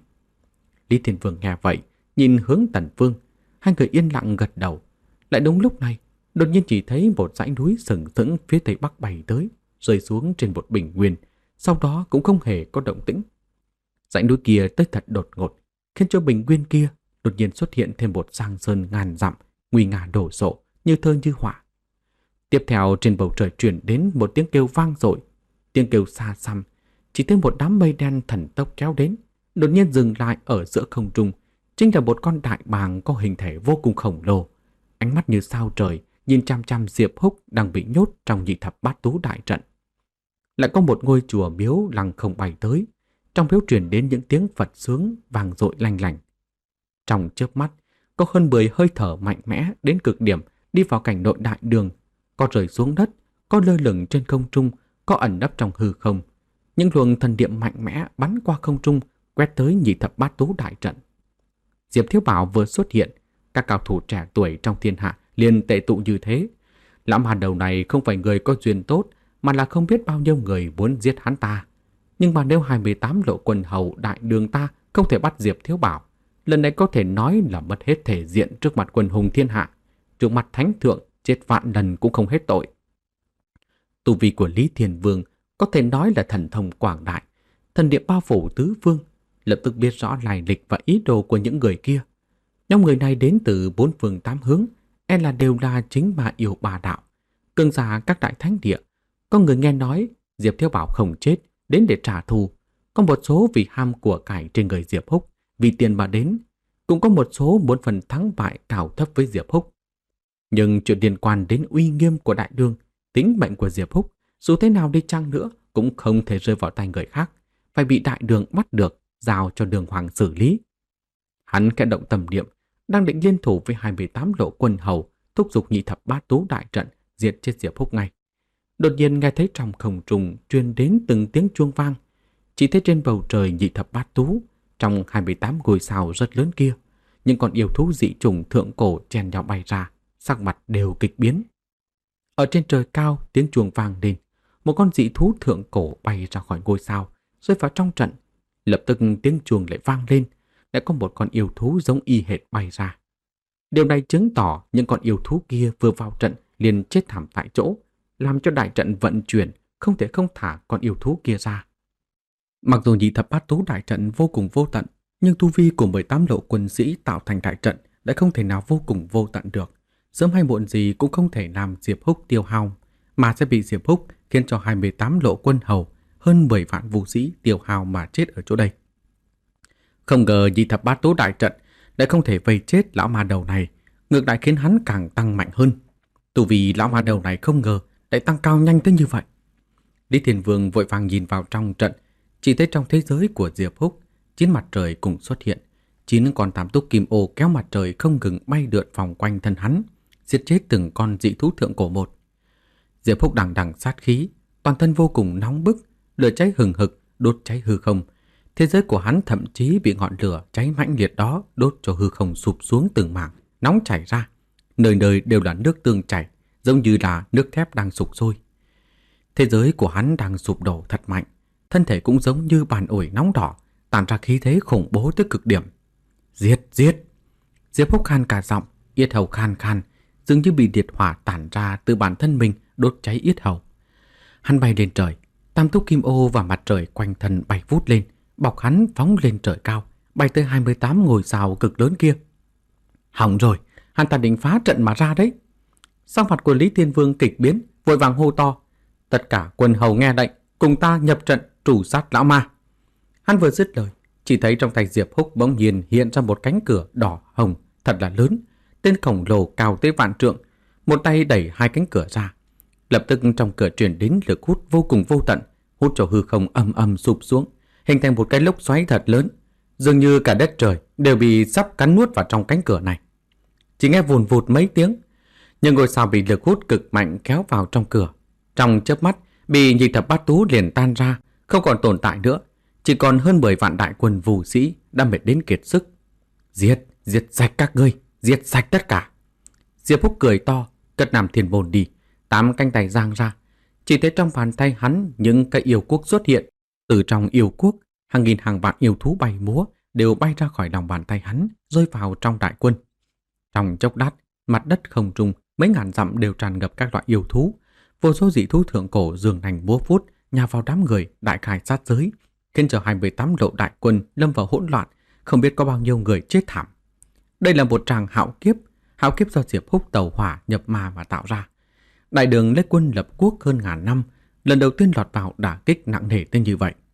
Lý Thiên Vương nghe vậy, nhìn hướng Tần Vương. Hai người yên lặng gật đầu. Lại đúng lúc này, đột nhiên chỉ thấy một dãy núi sừng sững phía tây bắc bay tới, rơi xuống trên một bình nguyên, sau đó cũng không hề có động tĩnh. Dãy núi kia tới thật đột ngột, khiến cho bình nguyên kia đột nhiên xuất hiện thêm một giang sơn ngàn dặm, nguy nga đổ sộ, như thơ như họa. Tiếp theo trên bầu trời truyền đến một tiếng kêu vang dội, tiếng kêu xa xăm, chỉ thấy một đám mây đen thần tốc kéo đến, đột nhiên dừng lại ở giữa không trung, chính là một con đại bàng có hình thể vô cùng khổng lồ, ánh mắt như sao trời, nhìn chăm chăm Diệp Húc đang bị nhốt trong nhị thập bát tú đại trận. Lại có một ngôi chùa miếu lăng không bay tới, trong miếu truyền đến những tiếng Phật sướng vang dội lanh lành. Trong chớp mắt, có hơn mười hơi thở mạnh mẽ đến cực điểm đi vào cảnh nội Đại Đường, có rơi xuống đất, có lơ lửng trên không trung, có ẩn nấp trong hư không. Những luồng thần niệm mạnh mẽ bắn qua không trung, quét tới nhị thập bát tú đại trận. Diệp Thiếu Bảo vừa xuất hiện, các cao thủ trẻ tuổi trong thiên hạ liền tệ tụ như thế. Lão ma đầu này không phải người có duyên tốt, mà là không biết bao nhiêu người muốn giết hắn ta. Nhưng mà nếu hai mươi tám lộ quân hầu Đại Đường ta không thể bắt Diệp Thiếu Bảo, lần này có thể nói là mất hết thể diện trước mặt quân hùng thiên hạ, trước mặt thánh thượng chết vạn lần cũng không hết tội. Tu vi của Lý Thiên Vương có thể nói là thần thông quảng đại, thần niệm bao phủ tứ phương, lập tức biết rõ lai lịch và ý đồ của những người kia. Nhóm người này đến từ bốn phương tám hướng, e là đều là chính ma yêu bà đạo, cường giả các đại thánh địa. Có người nghe nói Diệp Thiếu Bảo không chết, đến để trả thù. Có một số vì ham của cải trên người Diệp Húc, vì tiền mà đến. Cũng có một số muốn phần thắng bại cao thấp với Diệp Húc. Nhưng chuyện liên quan đến uy nghiêm của Đại Đường, tính mệnh của Diệp Húc, dù thế nào đi chăng nữa cũng không thể rơi vào tay người khác, phải bị Đại Đường bắt được, giao cho Đường Hoàng xử lý. Hắn khẽ động tâm niệm, đang định liên thủ với hai mươi tám lộ quân hầu, thúc giục nhị thập bát tú đại trận, diệt chết Diệp Húc ngay. Đột nhiên nghe thấy trong không trung truyền đến từng tiếng chuông vang. Chỉ thấy trên bầu trời nhị thập bát tú, trong hai mươi tám ngôi sao rất lớn kia, những con yêu thú dị chủng thượng cổ chen nhau bay ra, sắc mặt đều kịch biến. Ở trên trời cao, tiếng chuông vang lên, một con dị thú thượng cổ bay ra khỏi ngôi sao, rơi vào trong trận. Lập tức tiếng chuông lại vang lên, lại có một con yêu thú giống y hệt bay ra. Điều này chứng tỏ những con yêu thú kia vừa vào trận liền chết thảm tại chỗ, làm cho đại trận vận chuyển, không thể không thả con yêu thú kia ra. Mặc dù nhị thập bát tú đại trận vô cùng vô tận, nhưng tu vi của mười tám lộ quân sĩ tạo thành đại trận đã không thể nào vô cùng vô tận được. Sớm hay muộn gì cũng không thể làm Diệp Húc tiêu hao, mà sẽ bị Diệp Húc khiến cho hai mươi tám lộ quân hầu, hơn mười vạn vũ sĩ tiêu hao mà chết ở chỗ đây. Không ngờ nhị thập bát tú đại trận lại không thể vây chết lão ma đầu này, ngược lại khiến hắn càng tăng mạnh hơn. Tu vi lão ma đầu này không ngờ lại tăng cao nhanh tới như vậy. Lý Thiên Vương vội vàng nhìn vào trong trận, chỉ thấy trong thế giới của Diệp Húc, chín mặt trời cùng xuất hiện, chín con tam túc kim ô kéo mặt trời không ngừng bay lượn vòng quanh thân hắn, giết chết từng con dị thú thượng cổ một. Diệp Húc đằng đằng sát khí, toàn thân vô cùng nóng bức, lửa cháy hừng hực, đốt cháy hư không. Thế giới của hắn thậm chí bị ngọn lửa cháy mãnh liệt đó đốt cho hư không sụp xuống từng mảng, nóng chảy ra. Nơi nơi đều là nước tương chảy, giống như là nước thép đang sục sôi. Thế giới của hắn đang sụp đổ thật mạnh, thân thể cũng giống như bàn ủi nóng đỏ, tản ra khí thế khủng bố tới cực điểm. Giết, giết! Diệp Húc khan cả giọng, yết hầu khan khan, dường như bị liệt hỏa tản ra từ bản thân mình đốt cháy yết hầu. Hắn bay lên trời, tam túc kim ô và mặt trời quanh thân bay vút lên, bọc hắn phóng lên trời cao, bay tới hai mươi tám ngôi sao cực lớn kia. Hỏng rồi, hắn ta định phá trận mà ra đấy. Sắc mặt của Lý Thiên Vương kịch biến, vội vàng hô to: tất cả quân hầu nghe lệnh, cùng ta nhập trận trù sát lão ma. Hắn vừa dứt lời, chỉ thấy trong tay Diệp Húc bỗng nhiên hiện ra một cánh cửa đỏ hồng thật là lớn, tên khổng lồ cao tới vạn trượng, một tay đẩy hai cánh cửa ra. Lập tức trong cửa truyền đến lực hút vô cùng vô tận, hút cho hư không âm âm sụp xuống, hình thành một cái lốc xoáy thật lớn, dường như cả đất trời đều bị sắp cắn nuốt vào trong cánh cửa này. Chỉ nghe vùn vụt mấy tiếng, nhưng ngôi sao bị lực hút cực mạnh kéo vào trong cửa, trong chớp mắt bị nhị thập bát tú liền tan ra, không còn tồn tại nữa, chỉ còn hơn mười vạn đại quân vũ sĩ đã mệt đến kiệt sức. Giết, giết sạch các ngươi, giết sạch tất cả. Diệp Húc cười to, cất Nam Thiên Môn đi, tám cánh tay giang ra, chỉ thấy trong bàn tay hắn những cái yêu quốc xuất hiện. Từ trong yêu quốc, hàng nghìn hàng vạn yêu thú bay múa đều bay ra khỏi lòng bàn tay hắn, rơi vào trong đại quân. Trong chốc lát, mặt đất không trung mấy ngàn dặm đều tràn ngập các loại yêu thú, vô số dị thú thượng cổ giường nành múa vuốt nhào vào đám người đại khai sát giới, khiến cho hai mươi tám lộ đại quân lâm vào hỗn loạn, không biết có bao nhiêu người chết thảm. Đây là một tràng hạo kiếp, hạo kiếp do Diệp Húc tẩu hỏa nhập ma mà tạo ra. Đại đường lấy quân lập quốc hơn ngàn năm, lần đầu tiên lọt vào đả kích nặng nề tới như vậy.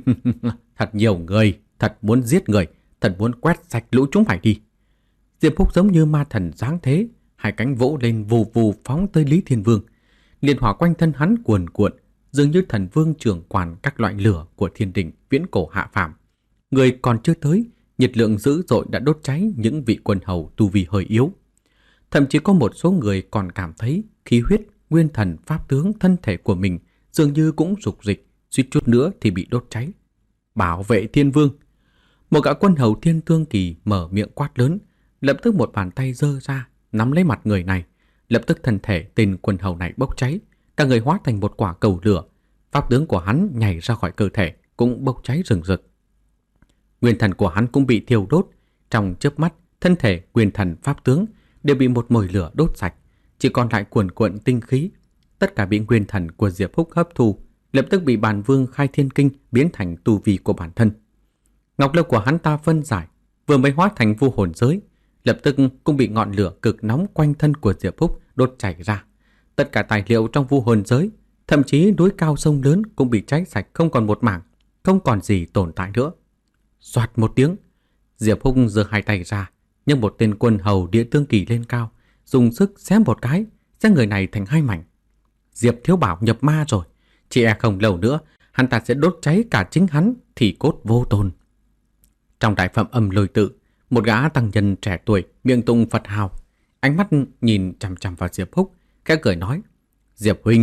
Thật nhiều người, thật muốn giết người, thật muốn quét sạch lũ chúng phải đi. Diệp Húc giống như ma thần giáng thế, hai cánh vỗ lên vù vù phóng tới Lý Thiên Vương. Liệt hỏa quanh thân hắn cuồn cuộn, dường như thần vương trưởng quản các loại lửa của thiên đình viễn cổ hạ phàm. Người còn chưa tới, nhiệt lượng dữ dội đã đốt cháy những vị quân hầu tu vi hơi yếu. Thậm chí có một số người còn cảm thấy khí huyết, nguyên thần, pháp tướng thân thể của mình dường như cũng rục dịch, suýt chút nữa thì bị đốt cháy. Bảo vệ Thiên Vương! Một gã quân hầu Thiên Thương Kỳ mở miệng quát lớn, lập tức một bàn tay giơ ra, nắm lấy mặt người này. Lập tức thân thể tên quân hầu này bốc cháy, cả người hóa thành một quả cầu lửa. Pháp tướng của hắn nhảy ra khỏi cơ thể, cũng bốc cháy rừng rực. Nguyên thần của hắn cũng bị thiêu đốt. Trong chớp mắt, thân thể, nguyên thần, pháp tướng đều bị một mồi lửa đốt sạch, chỉ còn lại cuồn cuộn tinh khí. Tất cả bị nguyên thần của Diệp Húc hấp thu, lập tức bị Bản Vương khai thiên kinh biến thành tu vi của bản thân. Ngọc lâu của hắn ta phân giải, vừa mới hóa thành vu hồn giới, lập tức cũng bị ngọn lửa cực nóng quanh thân của Diệp Húc đốt chảy ra. Tất cả tài liệu trong vu hồn giới, thậm chí núi cao sông lớn cũng bị cháy sạch không còn một mảng, không còn gì tồn tại nữa. Soạt một tiếng, Diệp Húc giơ hai tay ra, nhưng một tên quân hầu Địa Tương Kỳ lên cao, dùng sức xé một cái, xé người này thành hai mảnh. Diệp Thiếu Bảo nhập ma rồi, chỉ e không lâu nữa hắn ta sẽ đốt cháy cả chính hắn, thì cốt vô tồn. Trong đại phẩm âm lôi tự, một gã tăng nhân trẻ tuổi miệng tụng Phật hào, ánh mắt nhìn chằm chằm vào Diệp Húc, khẽ cười nói: Diệp huynh,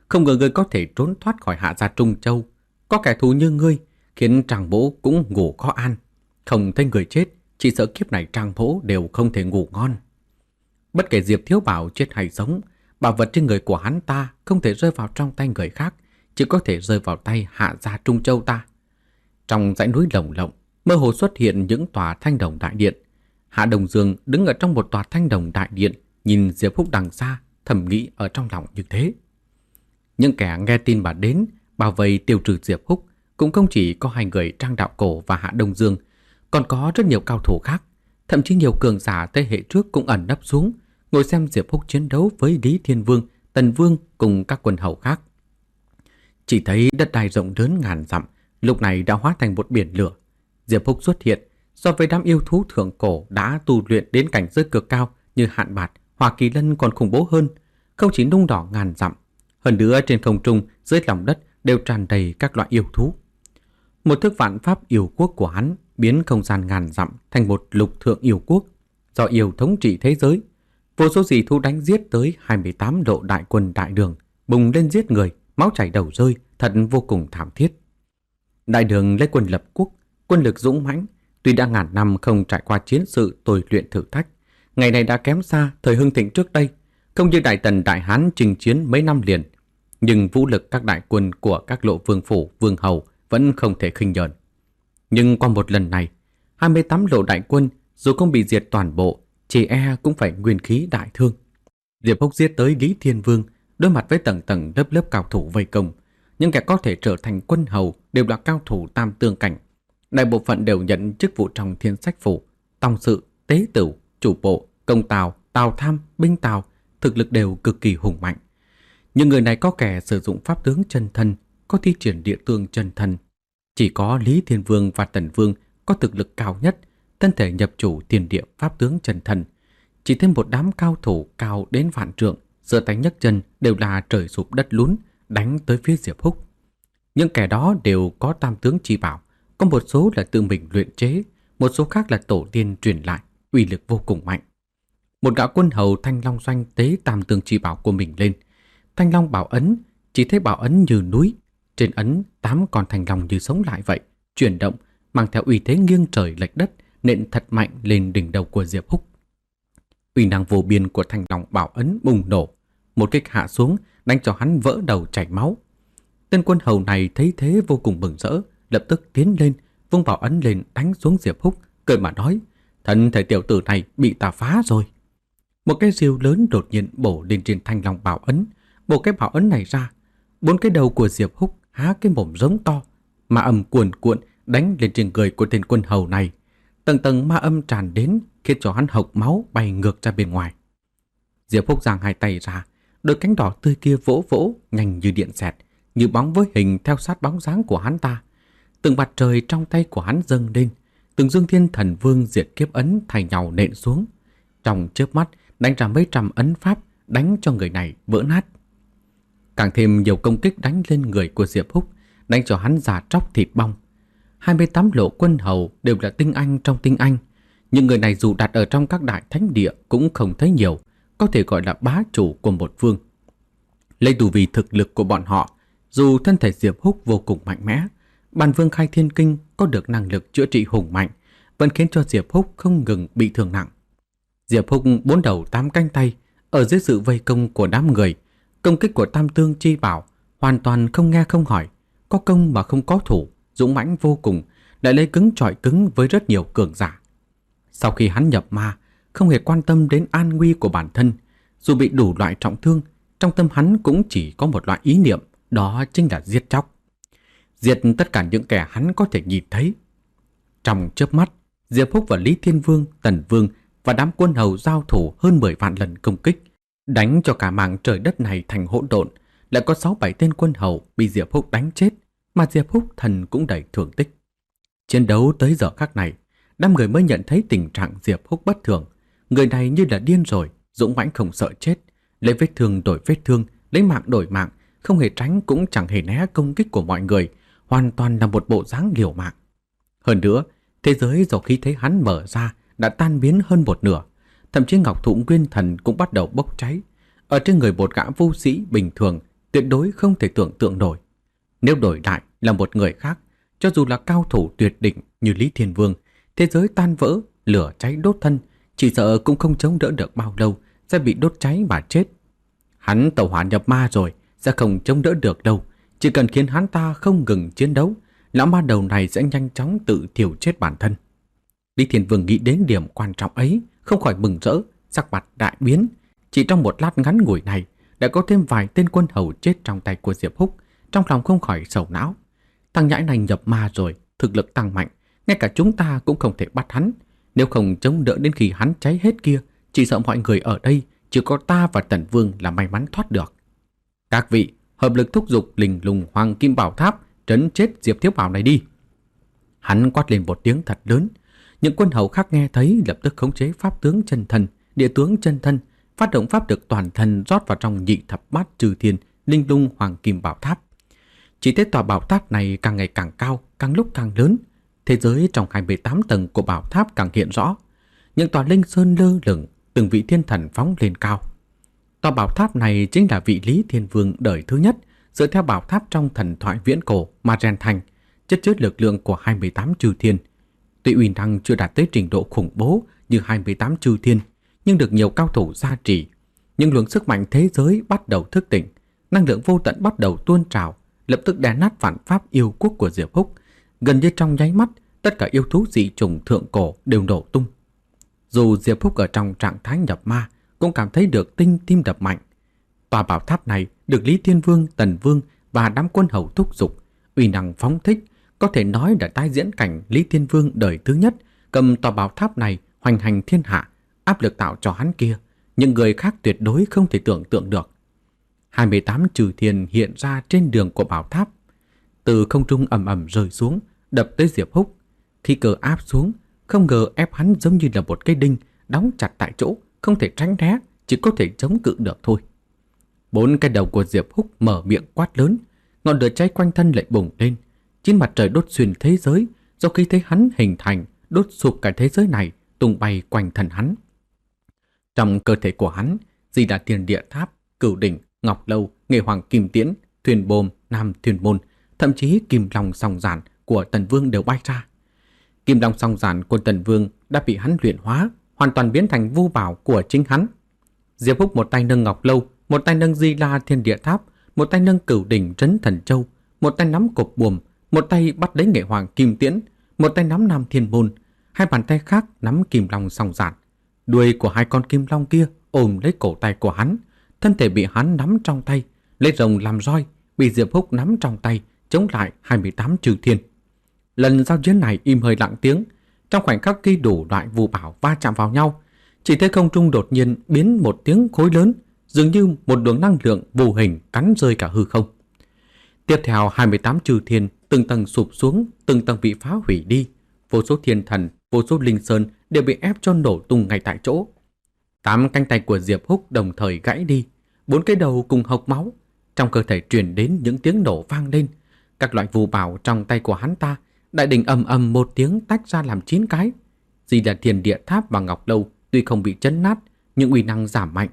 Không ngờ ngươi có thể trốn thoát khỏi Hạ gia Trung Châu. Có kẻ thù như ngươi khiến Trang Mỗ cũng ngủ khó an. Không thấy người chết, chỉ sợ kiếp này Trang Mỗ đều không thể ngủ ngon. Bất kể Diệp Thiếu Bảo chết hay sống, bảo vật trên người của hắn ta không thể rơi vào trong tay người khác, chỉ có thể rơi vào tay Hạ gia Trung Châu ta. Trong dãy núi lồng lộng, mơ hồ xuất hiện những tòa thanh đồng đại điện. Hạ Đồng Dương đứng ở trong một tòa thanh đồng đại điện, nhìn Diệp Húc đằng xa, thầm nghĩ ở trong lòng như thế. Những kẻ nghe tin bà đến, bao vây tiêu trừ Diệp Húc cũng không chỉ có hai người Trang Đạo Cổ và Hạ Đông Dương, còn có rất nhiều cao thủ khác, thậm chí nhiều cường giả thế hệ trước cũng ẩn nấp xuống, ngồi xem Diệp Húc chiến đấu với Lý Thiên Vương, Tần Vương cùng các quân hầu khác. Chỉ thấy đất đai rộng lớn ngàn dặm, lúc này đã hóa thành một biển lửa. Diệp Húc xuất hiện, so với đám yêu thú thượng cổ đã tu luyện đến cảnh giới cực cao như Hạn Bạt, Hỏa Kỳ Lân còn khủng bố hơn, không chỉ nung đỏ ngàn dặm, hơn nữa trên không trung, dưới lòng đất đều tràn đầy các loại yêu thú. Một thức vạn pháp yêu quốc của hắn biến không gian ngàn dặm thành một lục thượng yêu quốc, do yêu thống trị thế giới. Vô số dị thú đánh giết tới hai mươi tám độ đại quân đại đường, bùng lên giết người, máu chảy đầu rơi, thật vô cùng thảm thiết. Đại đường lấy quân lập quốc, quân lực dũng mãnh, tuy đã ngàn năm không trải qua chiến sự tôi luyện thử thách, ngày này đã kém xa thời hưng thịnh trước đây, không như Đại Tần Đại Hán chinh chiến mấy năm liền, nhưng vũ lực các đại quân của các lộ vương phủ, vương hầu vẫn không thể khinh nhờn. Nhưng qua một lần này, hai mươi tám lộ đại quân dù không bị diệt toàn bộ, chỉ e cũng phải nguyên khí đại thương. Diệp Húc giết tới Lý Thiên Vương, đối mặt với tầng tầng lớp lớp cao thủ vây công, những kẻ có thể trở thành quân hầu đều là cao thủ tam tương cảnh. Đại bộ phận đều nhận chức vụ trong Thiên Sách phủ, tòng sự, tế tửu, chủ bộ, công tào, tào tham, binh tào, thực lực đều cực kỳ hùng mạnh. Những người này có kẻ sử dụng pháp tướng chân thân, có thi triển địa tương chân thân. Chỉ có Lý Thiên Vương và Tần Vương có thực lực cao nhất, thân thể nhập chủ tiền địa pháp tướng chân thân. Chỉ thêm một đám cao thủ cao đến vạn trượng, giơ tay nhấc chân đều là trời sụp đất lún, đánh tới phía Diệp Húc. Những kẻ đó đều có tam tướng chi bảo, có một số là tự mình luyện chế, một số khác là tổ tiên truyền lại, uy lực vô cùng mạnh. Một gã quân hầu Thanh Long Doanh tế tam tướng chi bảo của mình lên. Thanh Long bảo ấn, chỉ thấy bảo ấn như núi, trên ấn tám con thanh long như sống lại vậy, chuyển động, mang theo uy thế nghiêng trời lệch đất, nện thật mạnh lên đỉnh đầu của Diệp Húc. Uy năng vô biên của Thanh Long bảo ấn bùng nổ, một kích hạ xuống, đánh cho hắn vỡ đầu chảy máu. Tên quân hầu này thấy thế vô cùng mừng rỡ, lập tức tiến lên, vung bảo ấn lên đánh xuống Diệp Húc, cười mà nói: "Thân thể tiểu tử này bị ta phá rồi." Một cái rìu lớn đột nhiên bổ lên trên Thanh Long bảo ấn, bổ cái bảo ấn này ra, bốn cái đầu của Diệp Húc há cái mồm giống to, ma âm cuồn cuộn đánh lên trên người của tên quân hầu này. Tầng tầng ma âm tràn đến, khiến cho hắn hộc máu bay ngược ra bên ngoài. Diệp Húc giang hai tay ra, đôi cánh đỏ tươi kia vỗ vỗ nhanh như điện xẹt, như bóng với hình theo sát bóng dáng của hắn ta. Từng mặt trời trong tay của hắn dâng lên, từng Dương Thiên Thần Vương diệt kiếp ấn thay nhau nện xuống, trong chớp mắt đánh ra mấy trăm ấn pháp, đánh cho người này vỡ nát. Càng thêm nhiều công kích đánh lên người của Diệp Húc, đánh cho hắn già tróc thịt bong. hai mươi tám lộ quân hầu đều là tinh anh trong tinh anh. Những người này dù đặt ở trong các đại thánh địa cũng không thấy nhiều, có thể gọi là bá chủ của một vương. Lấy tu vi thực lực của bọn họ, dù thân thể Diệp Húc vô cùng mạnh mẽ, Bản Vương Khai Thiên Kinh có được năng lực chữa trị hùng mạnh, vẫn khiến cho Diệp Húc không ngừng bị thương nặng. Diệp Húc bốn đầu tám cánh tay, ở dưới sự vây công của đám người, công kích của Tam Tương Chi Bảo hoàn toàn không nghe không hỏi, có công mà không có thủ, dũng mãnh vô cùng, lại lấy cứng chọi cứng với rất nhiều cường giả. Sau khi hắn nhập ma, không hề quan tâm đến an nguy của bản thân, dù bị đủ loại trọng thương, trong tâm hắn cũng chỉ có một loại ý niệm, đó chính là giết chóc. Diệt tất cả những kẻ hắn có thể nhìn thấy. Trong chớp mắt, Diệp Húc và Lý Thiên Vương, Tần Vương và đám quân hầu giao thủ hơn mười vạn lần công kích, đánh cho cả mảng trời đất này thành hỗn độn. Lại có sáu bảy tên quân hầu bị Diệp Húc đánh chết, mà Diệp Húc thần cũng đầy thương tích. Chiến đấu tới giờ khắc này, đám người mới nhận thấy tình trạng Diệp Húc bất thường. Người này như là điên rồi, dũng mãnh không sợ chết, lấy vết thương đổi vết thương, lấy mạng đổi mạng, không hề tránh cũng chẳng hề né công kích của mọi người, hoàn toàn là một bộ dáng liều mạng. Hơn nữa, thế giới do khí thế hắn mở ra đã tan biến hơn một nửa, thậm chí Ngọc Thụ Nguyên Thần cũng bắt đầu bốc cháy. Ở trên người một gã vô sĩ bình thường, tuyệt đối không thể tưởng tượng nổi. Nếu đổi lại là một người khác, cho dù là cao thủ tuyệt đỉnh như Lý Thiên Vương, thế giới tan vỡ, lửa cháy đốt thân, chỉ sợ cũng không chống đỡ được bao lâu, sẽ bị đốt cháy mà chết. Hắn tẩu hỏa nhập ma rồi, sẽ không chống đỡ được đâu. Chỉ cần khiến hắn ta không ngừng chiến đấu, lão ma đầu này sẽ nhanh chóng tự thiêu chết bản thân. Lý Thiên Vương nghĩ đến điểm quan trọng ấy, không khỏi mừng rỡ, sắc mặt đại biến. Chỉ trong một lát ngắn ngủi này, đã có thêm vài tên quân hầu chết trong tay của Diệp Húc, trong lòng không khỏi sầu não. Thằng nhãi này nhập ma rồi, thực lực tăng mạnh, ngay cả chúng ta cũng không thể bắt hắn. Nếu không chống đỡ đến khi hắn cháy hết kia, chỉ sợ mọi người ở đây chỉ có ta và Tần Vương là may mắn thoát được. Các vị, hợp lực thúc giục Linh Lung Hoàng Kim Bảo Tháp trấn chết Diệp Thiếu Bảo này đi. Hắn quát lên một tiếng thật lớn. Những quân hầu khác nghe thấy lập tức khống chế pháp tướng chân thân, địa tướng chân thân, phát động pháp lực toàn thân rót vào trong nhị thập bát trừ thiên Linh Lung Hoàng Kim Bảo Tháp. Chỉ thấy tòa bảo tháp này càng ngày càng cao, càng lúc càng lớn. Thế giới trong hai mươi tám tầng của bảo tháp càng hiện rõ. Những tòa linh sơn lơ lửng, từng vị thiên thần phóng lên cao. Tòa bảo tháp này chính là vị Lý Thiên Vương đời thứ nhất, dựa theo bảo tháp trong thần thoại viễn cổ mà rèn thành, chất chứa lực lượng của hai mươi tám chư thiên. Tuy uy năng chưa đạt tới trình độ khủng bố như hai mươi tám chư thiên, nhưng được nhiều cao thủ gia trì. Nhưng luồng sức mạnh thế giới bắt đầu thức tỉnh, năng lượng vô tận bắt đầu tuôn trào, lập tức đè nát vạn pháp yêu quốc của Diệp Húc. Gần như trong nháy mắt, tất cả yêu thú dị chủng thượng cổ đều nổ tung. Dù Diệp Húc ở trong trạng thái nhập ma, cũng cảm thấy được tinh tim đập mạnh. Tòa bảo tháp này được Lý Thiên Vương, Tần Vương và đám quân hầu thúc giục, uy năng phóng thích, có thể nói đã tái diễn cảnh Lý Thiên Vương đời thứ nhất cầm tòa bảo tháp này hoành hành thiên hạ, áp lực tạo cho hắn kia, những người khác tuyệt đối không thể tưởng tượng được. hai mươi tám trừ thiên hiện ra trên đường của bảo tháp, từ không trung ầm ầm rơi xuống, đập tới Diệp Húc. Khi cờ áp xuống, không ngờ ép hắn giống như là một cây đinh đóng chặt tại chỗ, không thể tránh né, chỉ có thể chống cự được thôi. Bốn cái đầu của Diệp Húc mở miệng quát lớn, ngọn lửa cháy quanh thân lại bùng lên, chín mặt trời đốt xuyên thế giới, do khi thấy hắn hình thành, đốt sụp cả thế giới này, tung bay quanh thân hắn. Trong cơ thể của hắn, Di Đà Thiên Địa Tháp, Cửu Đỉnh, Ngọc Lâu, Nghệ Hoàng Kim Tiễn, Thuyền Bồm, Nam Thuyền Môn, thậm chí Kim Long Song Giản của Tần Vương đều bay ra. Kim Long Song Giản của Tần Vương đã bị hắn luyện hóa, hoàn toàn biến thành vu bảo của chính hắn. Diệp Húc một tay nâng Ngọc Lâu, một tay nâng Di Đà Thiên Địa Tháp, một tay nâng Cửu Đỉnh Trấn Thần Châu, một tay nắm cột buồm, một tay bắt lấy Nghệ Hoàng Kim Tiễn, một tay nắm Nam Thiên Môn, hai bàn tay khác nắm Kim Long Song Giản. Đuôi của hai con kim long kia ôm lấy cổ tay của hắn, thân thể bị hắn nắm trong tay, lấy rồng làm roi, bị Diệp Húc nắm trong tay, chống lại hai mươi tám trừ thiên. Lần giao chiến này im hơi lặng tiếng, trong khoảnh khắc khi đủ loại vu bảo va chạm vào nhau, chỉ thấy không trung đột nhiên biến một tiếng khối lớn, dường như một luồng năng lượng vô hình cắn rơi cả hư không. Tiếp theo hai mươi tám trừ thiên từng tầng sụp xuống, từng tầng bị phá hủy đi, vô số thiên thần, vô số linh sơn đều bị ép cho nổ tung ngay tại chỗ. Tám cánh tay của Diệp Húc đồng thời gãy đi, bốn cái đầu cùng hộc máu, trong cơ thể truyền đến những tiếng nổ vang lên. Các loại phù bảo trong tay của hắn ta, đại đỉnh ầm ầm một tiếng tách ra làm chín cái. Di Đà Thiên Địa Tháp và Ngọc Lâu tuy không bị chấn nát, nhưng uy năng giảm mạnh.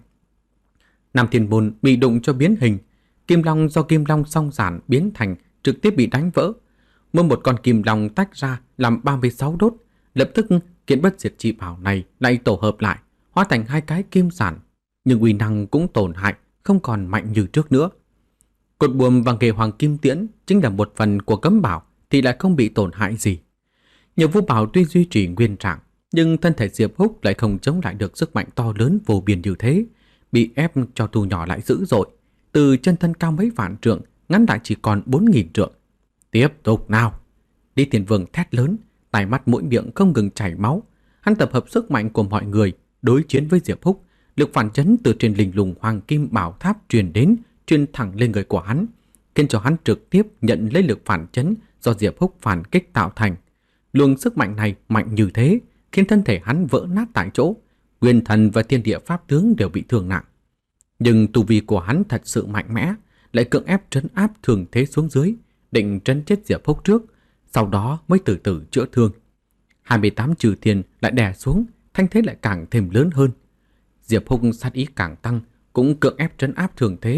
Nam Thiên Môn bị đụng cho biến hình, Kim Long do Kim Long Song Giản biến thành trực tiếp bị đánh vỡ. Mỗi một con kim long tách ra làm ba mươi sáu đốt, lập tức kiện bất diệt chi bảo này lại tổ hợp lại, hóa thành hai cái kim sản, nhưng uy năng cũng tổn hại, không còn mạnh như trước nữa. Cột buồm và Nghệ Hoàng Kim Tiễn chính là một phần của cấm bảo thì lại không bị tổn hại gì. Nhiều vũ bảo tuy duy trì nguyên trạng, nhưng thân thể Diệp Húc lại không chống lại được sức mạnh to lớn vô biên như thế, bị ép cho thu nhỏ lại dữ dội, từ chân thân cao mấy vạn trượng ngắn lại chỉ còn bốn nghìn trượng. Tiếp tục nào! Lý Thiên Vương thét lớn, tai mắt mũi miệng không ngừng chảy máu. Hắn tập hợp sức mạnh của mọi người đối chiến với Diệp Húc. Lực phản chấn từ trên Linh Lung Hoàng Kim Bảo Tháp truyền đến, truyền thẳng lên người của hắn, khiến cho hắn trực tiếp nhận lấy lực phản chấn do Diệp Húc phản kích tạo thành. Luồng sức mạnh này mạnh như thế, khiến thân thể hắn vỡ nát tại chỗ, nguyên thần và thiên địa pháp tướng đều bị thương nặng. Nhưng tu vi của hắn thật sự mạnh mẽ, lại cưỡng ép trấn áp thường thế xuống dưới, định trấn chết Diệp Húc trước, sau đó mới từ từ chữa thương. hai mươi tám trừ thiên lại đè xuống, thanh thế lại càng thêm lớn hơn. Diệp Húc sát ý càng tăng, cũng cưỡng ép trấn áp thường thế,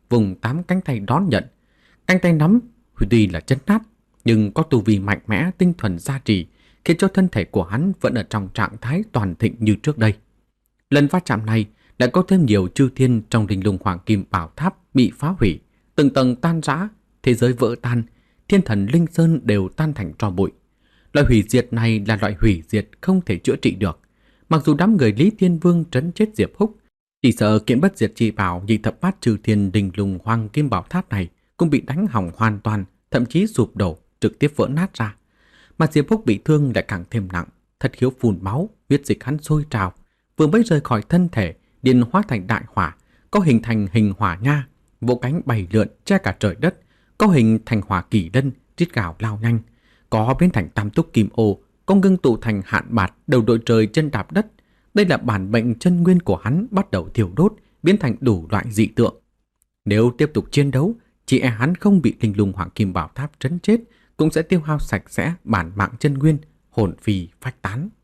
vùng tám cánh tay đón nhận. Cánh tay nắm tuy là chân nát, nhưng có tu vi mạnh mẽ tinh thuần gia trì, khiến cho thân thể của hắn vẫn ở trong trạng thái toàn thịnh như trước đây. Lần va chạm này lại có thêm nhiều chư thiên trong linh lung hoàng kim bảo tháp bị phá hủy, từng tầng tan rã, thế giới vỡ tan, thiên thần linh sơn đều tan thành tro bụi. Loại hủy diệt này là loại hủy diệt không thể chữa trị được. Mặc dù đám người Lý Thiên Vương trấn chết Diệp Húc, chỉ sợ kiện bất diệt chi bảo nhị thập bát trừ thiên đình lùng hoàng kim bảo tháp này cũng bị đánh hỏng hoàn toàn, thậm chí sụp đổ, trực tiếp vỡ nát ra. Mà Diệp Húc bị thương lại càng thêm nặng, thất khiếu phun máu, huyết dịch hắn sôi trào, vừa mới rời khỏi thân thể, liền hóa thành đại hỏa, có hình thành hình hỏa nha, vỗ cánh bay lượn che cả trời đất, có hình thành hỏa kỳ lân, rít gào lao nhanh, có biến thành tam túc kim ô, có ngưng tụ thành hạn bạt, đầu đội trời chân đạp đất. Đây là bản mệnh chân nguyên của hắn bắt đầu thiêu đốt, biến thành đủ loại dị tượng. Nếu tiếp tục chiến đấu, chỉ e hắn không bị linh lung hoàng kim bảo tháp trấn chết, cũng sẽ tiêu hao sạch sẽ bản mạng chân nguyên, hồn phi phách tán.